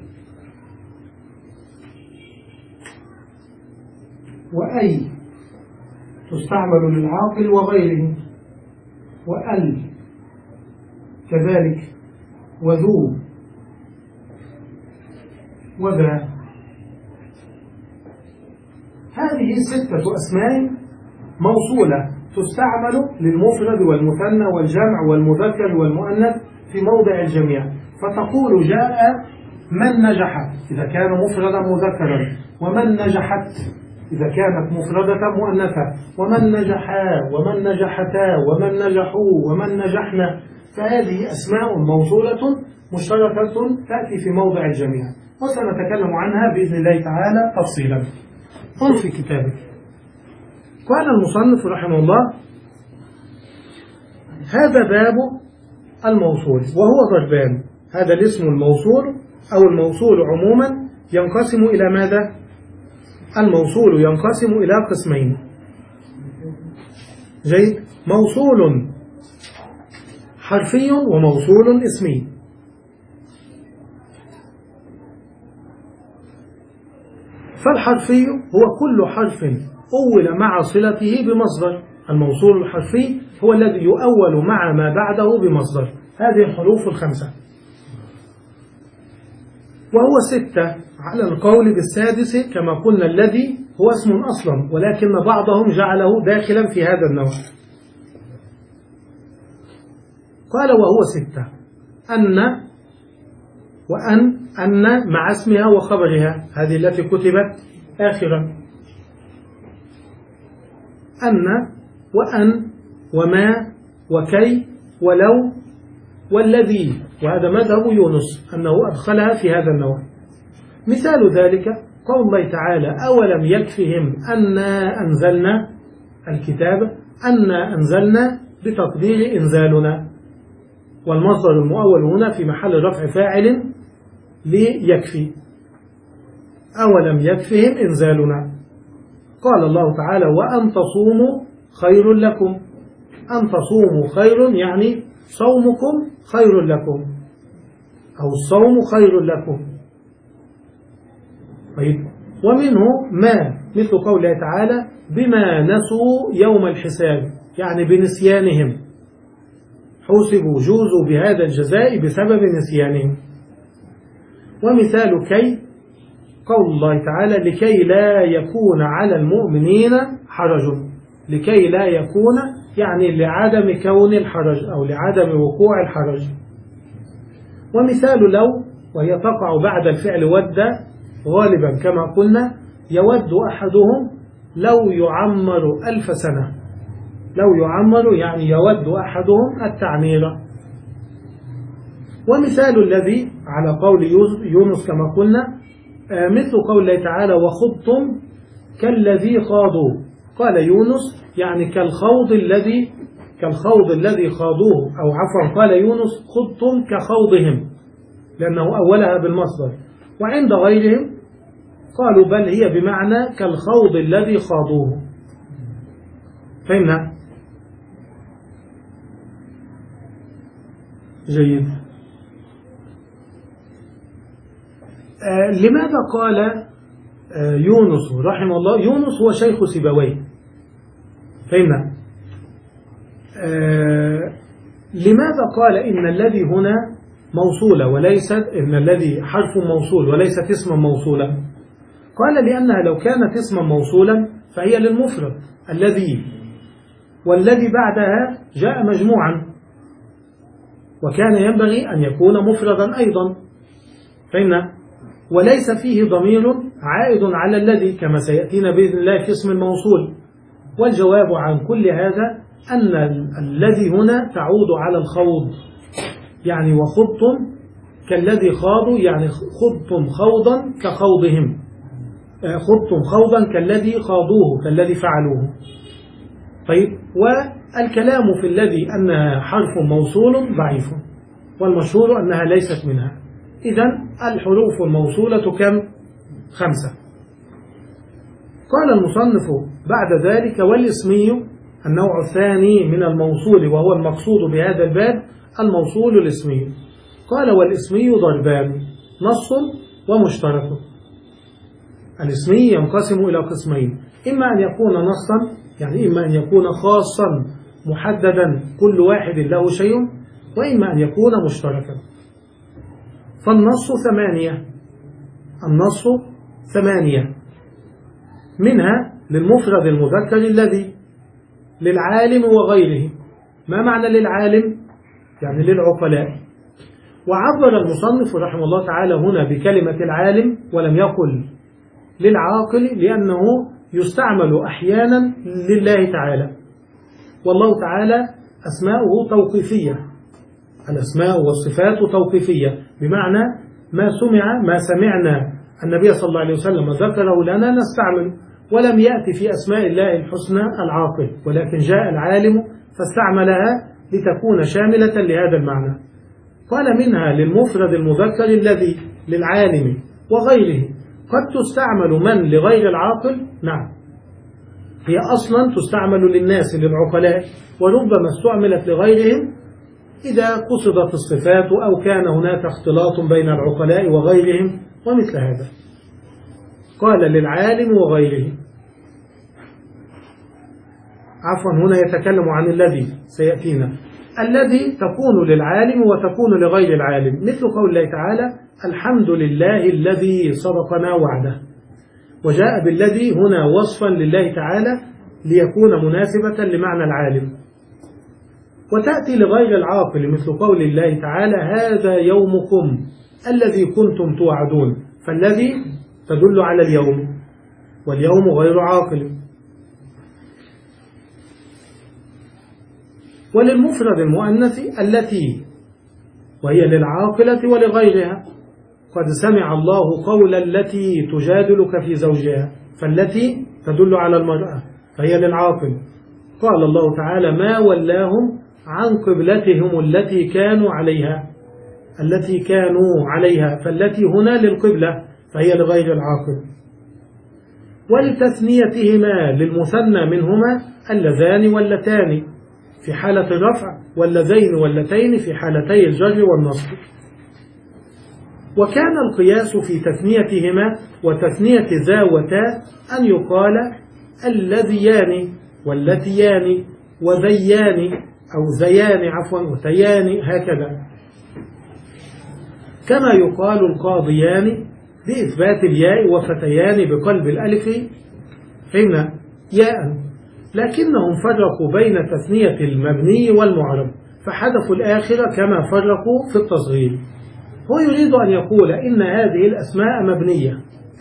وأي تستعمل للعاقل وغيره، وأل كذلك، وذو وذا. هذه ستة أسماء موصولة تستعمل للمفرد والمثنى والجمع والمذكر والمؤنث في موضع الجميع، فتقول جاء من نجح إذا كان مفردا مذكرا، ومن نجحت إذا كانت مفردة مؤنثة، ومن نجحا ومن نجحتا ومن نجحوا ومن نجحنا. فهذه أسماء موصولة مشتركة تأتي في موضع الجميع، وسنتكلم عنها بإذن الله تعالى تفصيلا. قل في كتابك. قال المصنف رحمه الله: هذا باب الموصول وهو ضربان. هذا الاسم الموصول أو الموصول عموما ينقسم إلى ماذا؟ الموصول ينقسم إلى قسمين. جيد. موصول حرفي وموصول اسمي. فالحرفي هو كل حرف أول مع صلته بمصدر. الموصول الحرفي هو الذي يؤول مع ما بعده بمصدر. هذه الحروف الخمسة، وهو ستة على القول بالسادس كما قلنا، الذي هو اسم أصلا ولكن بعضهم جعله داخلا في هذا النوع. قال وهو ستة: أن وأن أن مع اسمها وخبرها، هذه التي كتبت آخرا. أن وأن وما وكي ولو والذي، وهذا مذهب يونس أنه أدخلها في هذا النوع. مثال ذلك قول الله تعالى: أولم يكفهم أنا أنزلنا الكتاب. أنا أنزلنا بتقدير إنزالنا، والمصدر المؤول هنا في محل رفع فاعل ليكفي. أولم يكفهم إنزالنا. قال الله تعالى: وأن تصوموا خير لكم. أن تصوموا خير يعني صومكم خير لكم، أو الصوم خير لكم. طيب. ومنه ما مثل قوله تعالى: بما نسوا يوم الحساب، يعني بنسيانهم، حوسبوا جوزوا بهذا الجزاء بسبب نسيانهم. ومثال كي قول الله تعالى: لكي لا يكون على المؤمنين حرج. لكي لا يكون يعني لعدم كون الحرج أو لعدم وقوع الحرج. ومثال لو وهي تقع بعد الفعل ود غالبا كما قلنا، يود أحدهم لو يعمر ألف سنة. لو يعمر يعني يود أحدهم التعمير. ومثال الذي على قول يونس كما قلنا مثل قول الله تعالى: وخضتم كالذي خاضوا. قال يونس يعني كالخوض الذي كالخوض الذي خاضوه، أو عفوا قال يونس: خضتم كخوضهم، لأنه أولها بالمصدر. وعند غيرهم قالوا بل هي بمعنى كالخوض الذي خاضوه. فهمنا؟ جيد. آه لماذا قال آه يونس رحمه الله؟ يونس هو شيخ سيبويه. فهمنا؟ آه لماذا قال إن الذي هنا موصولة وليست إن الذي حرف موصول وليست اسما موصولا؟ قال لأنها لو كانت اسما موصولا فهي للمفرد الذي، والذي بعدها جاء مجموعا، وكان ينبغي أن يكون مفردا أيضا. فهمنا؟ وليس فيه ضمير عائد على الذي كما سيأتينا بإذن الله في اسم الموصول. والجواب عن كل هذا أن الذي هنا تعود على الخوض، يعني وخضتم كالذي خاضوا، يعني خضتم خوضا كخوضهم، خضتم خوضا كالذي خاضوه كالذي فعلوه. طيب. والكلام في الذي أنها حرف موصول ضعيف، والمشهور أنها ليست منها. إذن الحروف الموصولة كم؟ خمسة. قال المصنف بعد ذلك: والاسمي النوع الثاني من الموصول، وهو المقصود بهذا الباب الموصول الاسمي. قال: والاسمي ضربان: نص ومشترك. الاسمي ينقسم إلى قسمين: إما أن يكون نصا، يعني إما أن يكون خاصا محددا كل واحد له شيء، وإما أن يكون مشتركا. فالنص ثمانية. النص ثمانية، منها للمفرد المذكر الذي، للعالم وغيره. ما معنى للعالم؟ يعني للعقلاء. وعبر المصنف رحمه الله تعالى هنا بكلمة العالم ولم يقل للعاقل، لأنه يستعمل أحيانا لله تعالى، والله تعالى أسماؤه توقيفية، الأسماء والصفات توقيفية، بمعنى ما سمع ما سمعنا النبي صلى الله عليه وسلم ذكره لنا نستعمل، ولم يأتي في أسماء الله الحسنى العاقل، ولكن جاء العالم فاستعملها لتكون شاملة لهذا المعنى. قال منها للمفرد المذكر الذي للعالم وغيره. قد تستعمل من لغير العاقل، نعم، هي أصلا تستعمل للناس للعقلاء، وربما استعملت لغيرهم إذا قصدت الصفات أو كان هناك اختلاط بين العقلاء وغيرهم ومثل هذا. قال للعالم وغيره، عفوا هنا يتكلم عن الذي سيأتينا، الذي تكون للعالم وتكون لغير العالم، مثل قول الله تعالى الحمد لله الذي صدقنا وعده، وجاء بالذي هنا وصفا لله تعالى ليكون مناسبة لمعنى العالم. وتأتي لغير العاقل مثل قول الله تعالى هذا يومكم الذي كنتم توعدون، فالذي تدل على اليوم، واليوم غير عاقل. وللمفرد المؤنث التي، وهي للعاقلة ولغيرها، قد سمع الله قول التي تجادلك في زوجها، فالتي تدل على المرأة فهي للعاقل. قال الله تعالى ما ولاهم عن قبلتهم التي كانوا عليها، التي كانوا عليها، فالتي هنا للقبلة فهي لغير العاقل. ولتثنيتهما للمثنى منهما اللذان واللتان في حالة الرفع، واللذين واللتين في حالتي الجر والنصب. وكان القياس في تثنيتهما وتثنية ذا وتا أن يقال الذيان واللتيان وذيان أو زيان عفوا وتيان هكذا، كما يقال القاضيان بإثبات الياء وفتيان بقلب الألف فهمنا ياء، لكنهم فرقوا بين تثنية المبني والمعرب فحذفوا الآخرة كما فرقوا في التصغير. هو يريد أن يقول إن هذه الأسماء مبنية،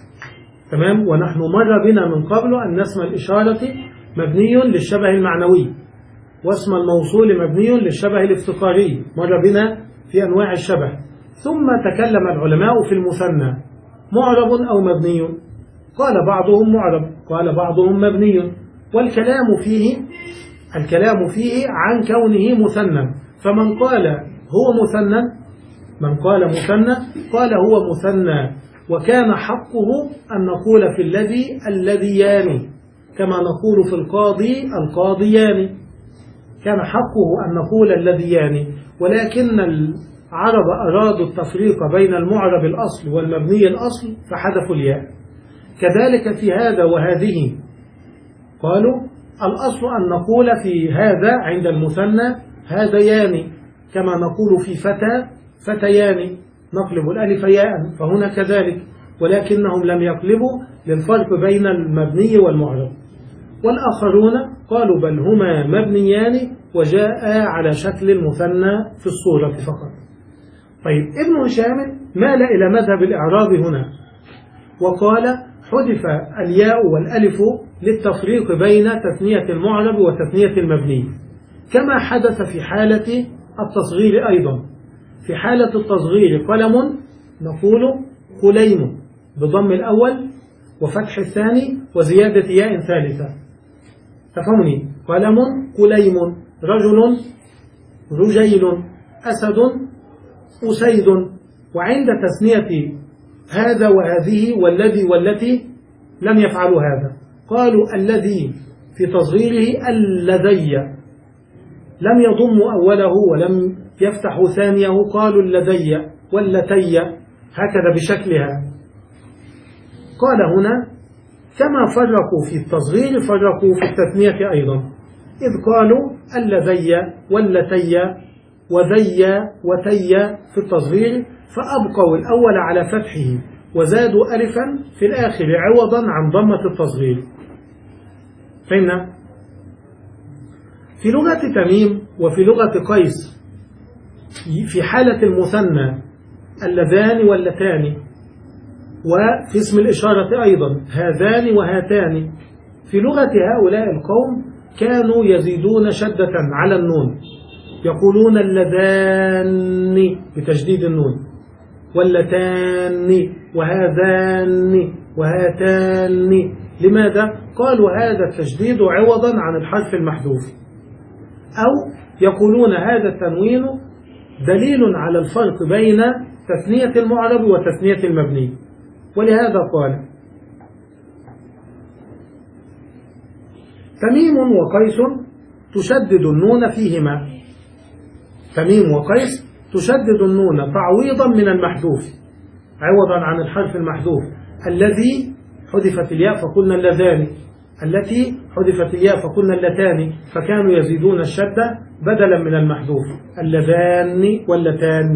تمام، ونحن مر بنا من قبل أن اسم الإشارة مبني للشبه المعنوي، واسم الموصول مبني للشبه الافتقاري، مر بنا في أنواع الشبه. ثم تكلم العلماء في المثنى معرب أو مبني، قال بعضهم معرب قال بعضهم مبني، والكلام فيه الكلام فيه عن كونه مثنى، فمن قال هو مثنى من قال مثنى قال هو مثنى، وكان حقه أن نقول في الذي الذيان، كما نقول في القاضي القاضيان، كان حقه أن نقول الذيان، ولكن العرب أرادوا التفريق بين المعرب الأصل والمبني الأصل فحذفوا الياء. كذلك في هذا وهذه قالوا الأصل أن نقول في هذا عند المثنى هذيان، كما نقول في فتى فتيان، نقلب الألف ياء، فهنا كذلك، ولكنهم لم يقلبوا للفرق بين المبني والمعرب. والآخرون قالوا بل هما مبنيان وجاء على شكل المثنى في الصورة فقط. طيب ابن هشام مال إلى مذهب الإعراب هنا وقال حذف الياء والألف للتفريق بين تثنية المعرب وتثنية المبني، كما حدث في حالة التصغير أيضا. في حالة التصغير قلم نقول قليم بضم الأول وفتح الثاني وزيادة ياء ثالثة، تفهمني؟ قلم قليم، رجل رجيل، أسد أسيد. وعند تثنية هذا وهذه والذي والتي لم يفعلوا هذا، قالوا الذي في تصغيره الذي، لم يضم أوله ولم يفتح ثانيه، قالوا الذي واللتي هكذا بشكلها. قال هنا كما فرقوا في التصغير فرقوا في التثنية أيضا، إذ قالوا الذي واللتي وذي وتي في التصغير، فأبقوا الأول على فتحه وزادوا ألفا في الآخر عوضا عن ضمة التصغير. فهمنا؟ في لغة تميم وفي لغة قيس في حالة المثنى اللذان واللتان، وفي اسم الإشارة أيضا هذان وهاتان. في لغة هؤلاء القوم كانوا يزيدون شدة على النون، يقولون اللذان بتشديد النون، واللتان وهذان وهاتان. لماذا؟ قالوا هذا التشديد عوضا عن الحرف المحذوف، أو يقولون هذا التنوين دليل على الفرق بين تثنية المعرب وتثنية المبني. ولهذا قال تميم وقيس تشدد النون فيهما. تميم وقيس تشدد النون تعويضا من المحذوف، عوضا عن الحرف المحذوف. الذي حذفت الياء فقلنا اللذان، التي حذفت الياء فقلنا اللتان، فكانوا يزيدون الشدة بدلا من المحذوف، اللذان واللتان.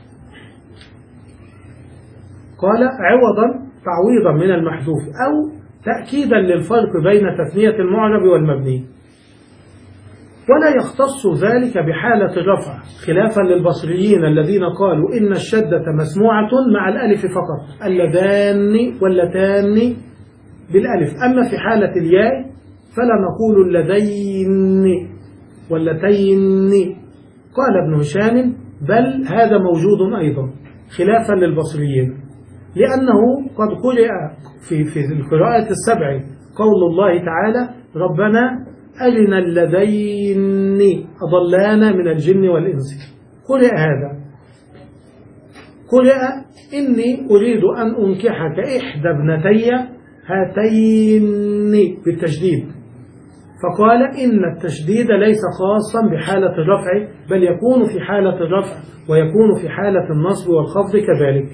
قال عوضا تعويضا من المحذوف، أو تأكيدا للفرق بين تثنية المعرب والمبني. ولا يختص ذلك بحالة الرفع، خلافا للبصريين الذين قالوا إن الشدة مسموعة مع الألف فقط، اللذان واللتان بالألف. أما في حالة الياء فلا نقول اللذين واللتين. قال ابن هشام بل هذا موجود أيضا، خلافا للبصريين، لأنه قد قرأ في, في القراءة السبع قول الله تعالى ربنا أرنا اللذين أضلانا من الجن والإنس. قرأ هذا، قرأ إني أريد أن أنكحك إحدى ابنتي هاتين بالتشديد، فقال إن التشديد ليس خاصا بحالة الرفع، بل يكون في حالة الرفع ويكون في حالة النصب والخفض كذلك.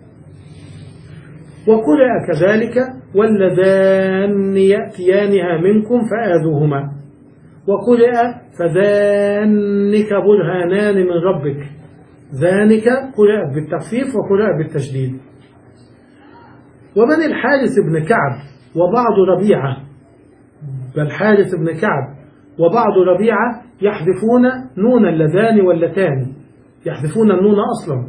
وقرأ كذلك واللذان يأتيانها منكم فآذوهما. وقرأ فذانك برهانان من ربك. ذانك قرأت بالتخفيف وقرأ بالتشديد. ومن الحارث بن كعب وبعض ربيعة، بل حارث بن كعب وبعض ربيعة يحذفون نون اللذان واللتان، يحذفون النون أصلا،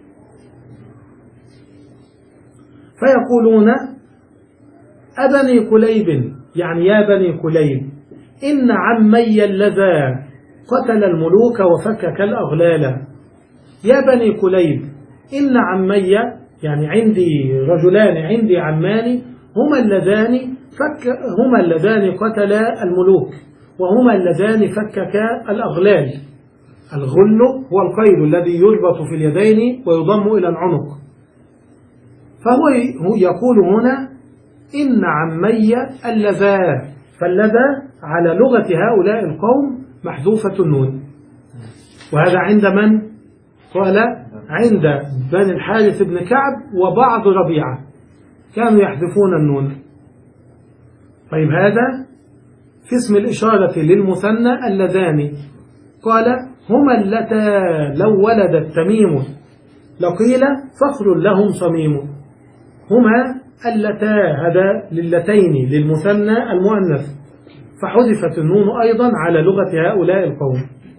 فيقولون أبني كليب، يعني يا بني كليب إن عمي اللذا قتل الملوك وفكك الأغلال. يا بني كليب إن عمي، يعني عندي رجلان، عندي عمان، هما اللذان فك هما اللذان قتلا الملوك، وهما اللذان فككا الأغلال. الغل هو القيد الذي يربط في اليدين ويضم إلى العنق. فهو يقول هنا إن عمي اللذا، فاللذا على لغة هؤلاء القوم محذوفة النون. وهذا عند من؟ قال عند بني الحارث بن كعب وبعض ربيعة كانوا يحذفون النون. طيب هذا في اسم الإشارة للمثنى اللذان. قال هما اللتا لو ولدت تميم لقيل فخر لهم صميم. هما اللتا، هذا للتين للمثنى المؤنث، فحذفت النون أيضا على لغة هؤلاء القوم.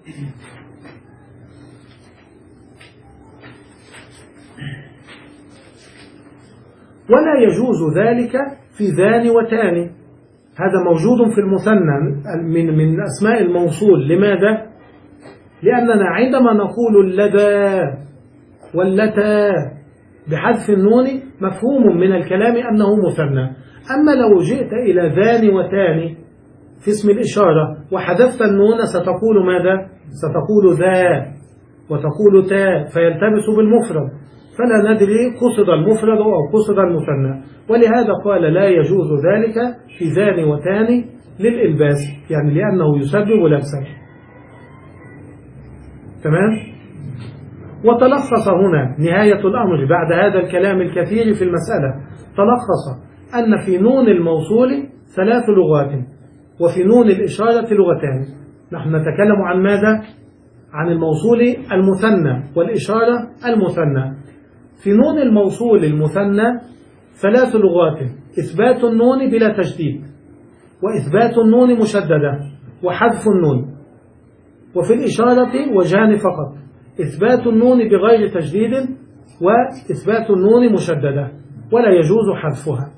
ولا يجوز ذلك في ذان وتان. هذا موجود في المثنى من من أسماء الموصول. لماذا؟ لأننا عندما نقول اللذا واللتا بحذف النون مفهوم من الكلام أنه مثنى. أما لو جئت إلى ذان وتان في اسم الإشارة وحذفت النون ستقول ماذا؟ ستقول ذا وتقول تا، فيلتبس بالمفرد، فلا ندري قصد المفرد أو قصد المثنى. ولهذا قال لا يجوز ذلك في ذان وتان للإلباس، يعني لأنه يسبب لبسا. تمام؟ وتلخص هنا نهاية الأمر بعد هذا الكلام الكثير في المسألة، تلخص أن في نون الموصول ثلاث لغات وفي نون الإشارة لغتان. نحن نتكلم عن ماذا؟ عن الموصول المثنى والإشارة المثنى. في نون الموصول المثنى ثلاث لغات: إثبات النون بلا تشديد، وإثبات النون مشددة، وحذف النون. وفي الإشارة وجهان فقط: إثبات النون بغير تجديد وإثبات النون مشددة ولا يجوز حذفها.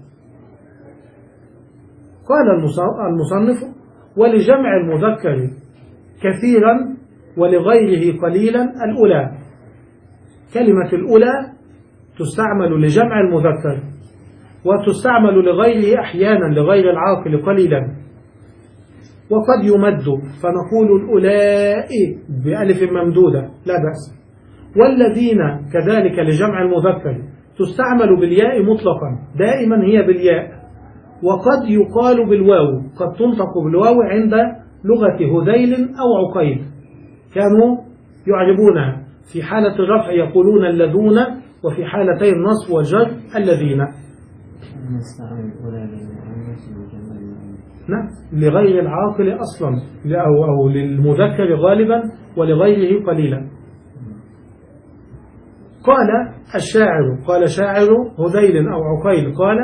قال المصنف: ولجمع المذكر كثيرا ولغيره قليلا الأولى. كلمة الأولى تستعمل لجمع المذكر وتستعمل لغيره أحيانا لغير العاقل قليلا، وقد يمد فنقول الأولاء بألف ممدودة لا بأس. والذين كذلك لجمع المذكر تستعمل بالياء مطلقا، دائما هي بالياء، وقد يقال بالواو، قد تنطق بالواو عند لغة هذيل أو عقيل، كانوا يعربونها. في حالة الرفع يقولون الذون، وفي حالتي النصب والجر الذين. نعم، لغير العاقل أصلا أو, أو للمذكر غالبا ولغيره قليلا. قال الشاعر، قال شاعر هذيل أو عقيل، قال: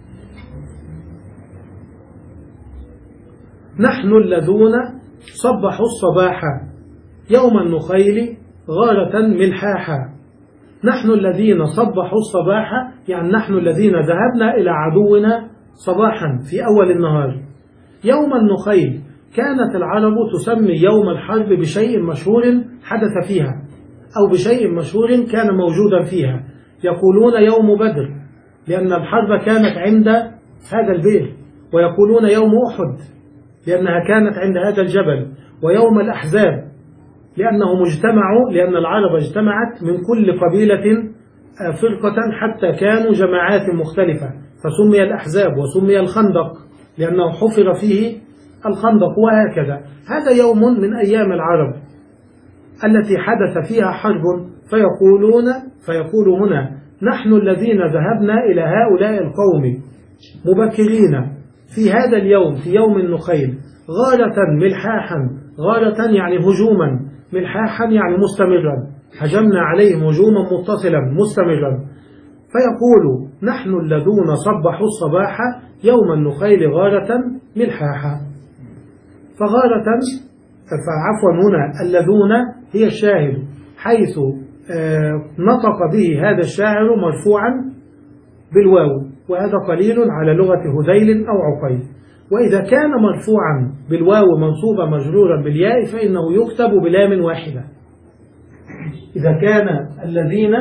نحن الذون صبحوا الصباح يوم النخيل غارة ملحاحا. نحن الذين صبحوا الصباح يعني نحن الذين ذهبنا إلى عدونا صباحا في أول النهار. يوم النخيل كانت العرب تسمي يوم الحرب بشيء مشهور حدث فيها أو بشيء مشهور كان موجودا فيها. يقولون يوم بدر لأن الحرب كانت عند هذا البئر، ويقولون يوم أحد لأنها كانت عند هذا الجبل، ويوم الأحزاب لأنهم اجتمعوا، لأن العرب اجتمعت من كل قبيلة فرقة حتى كانوا جماعات مختلفة، فسمي الأحزاب وسمي الخندق لأنه حفر فيه الخندق، وهكذا. هذا يوم من أيام العرب التي حدث فيها حرب، فيقولون فيقول هنا: نحن الذين ذهبنا إلى هؤلاء القوم مبكرين في هذا اليوم، في يوم النخيل، غارة ملحاحا. غارة يعني هجوما، ملحاحا يعني مستمرا، هجمنا عليهم هجوما متصلا مستمرا. فيقول: نحن الذين صبحوا الصباح يوم النخيل غارة ملحاحا. فغارة فعفوا هنا الذين هي الشاهد، حيث نطق به هذا الشاعر مرفوعا بالواو، وهذا قليل على لغة هذيل أو عقيل. وإذا كان مرفوعا بالواو منصوبا مجرورا بالياء فإنه يكتب بلام واحدة. إذا كان الذين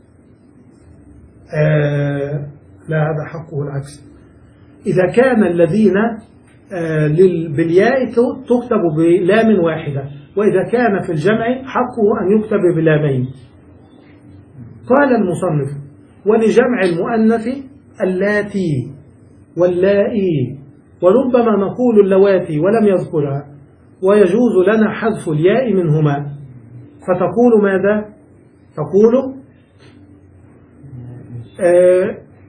آه لا هذا حقه العكس، إذا كان الذين آه بالياء تكتب بلام واحدة، وإذا كان في الجمع حقه أن يكتب بلامين. قال المصنف: ولجمع المؤنث اللاتي واللائي، وربما نقول اللواتي ولم يذكرها، ويجوز لنا حذف الياء منهما. فتقول ماذا؟ تقول آه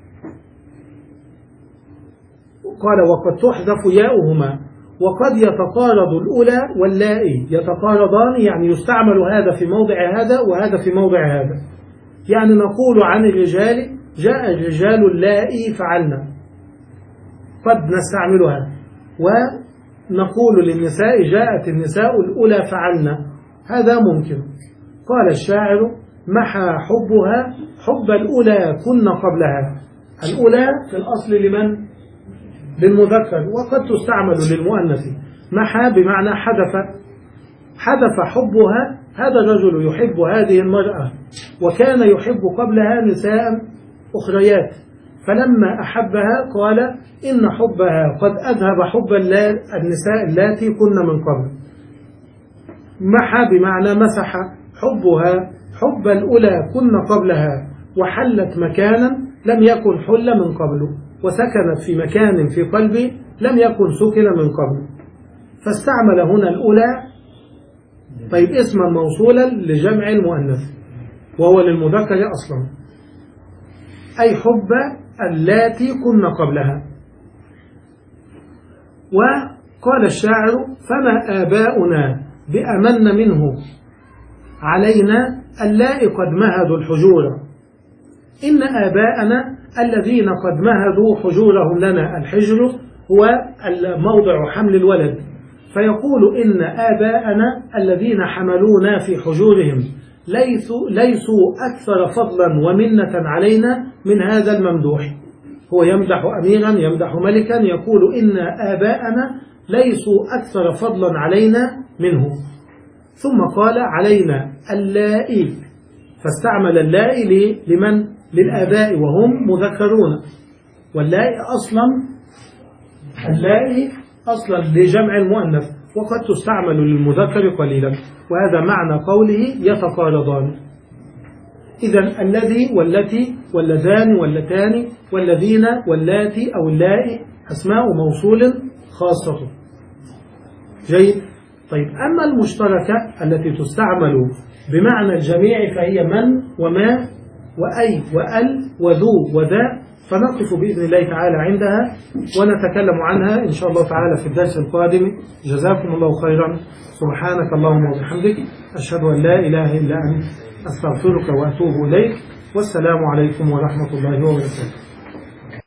قال: وقد تحذف ياؤهما، وقد يتقارض الأولى واللائي، يتقارضان يعني يستعمل هذا في موضع هذا وهذا في موضع هذا. يعني نقول عن الرجال: جاء الرجال اللائي فعلنا، قد نستعملها. ونقول للنساء: جاءت النساء الأولى فعلنا، هذا ممكن. قال الشاعر: محى حبها حب الأولى كن قبلها. الأولى في الأصل لمن؟ للمذكر، وقد تستعمل للمؤنث. محى بمعنى حذف، حذف حبها. هذا الرجل يحب هذه المرأة وكان يحب قبلها نساء أخريات، فلما أحبها قال: إن حبها قد أذهب حب النساء اللاتي كن من قبل. محى بمعنى مسح، حبها حب الأولى كن قبلها، وحلت مكانا لم يكن حل من قبله، وسكنت في مكان في قلبي لم يكن سكن من قبل. فاستعمل هنا الأولى طيب اسما موصولا لجمع المؤنث وهو للمذكر أصلا، أي حب اللاتي كن قبلها. وقال الشاعر: فما آباؤنا بأمن منه علينا اللائي قد مهدوا الحجور. إن آباءنا الذين قد مهدوا حجورهم لنا. الحجر هو موضع حمل الولد، فيقول: إن آباءنا الذين حملونا في حجورهم ليسوا, ليسوا أكثر فضلا ومنة علينا من هذا الممدوح. هو يمدح أميرا، يمدح ملكا، يقول إن آباءنا ليسوا أكثر فضلا علينا منه. ثم قال علينا اللائي، فاستعمل اللائي لمن؟ للآباء وهم مذكرون، واللائي أصلا اللائي أصلا لجمع المؤنث، وقد تستعمل للمذكر قليلا، وهذا معنى قوله يتقارضان. إذا الذي والتي واللذان واللتان والذين واللاتي أو اللائي أسماء موصول خاصة. جيد. طيب، أما المشتركة التي تستعمل بمعنى الجميع فهي من وما وأي وأل وذو وذا، فنقف بإذن الله تعالى عندها ونتكلم عنها إن شاء الله تعالى في الدرس القادم. جزاكم الله خيرا. سبحانك اللهم وبحمدك، أشهد أن لا إله إلا أنت، أستغفرك وأتوب إليك، والسلام عليكم ورحمة الله وبركاته.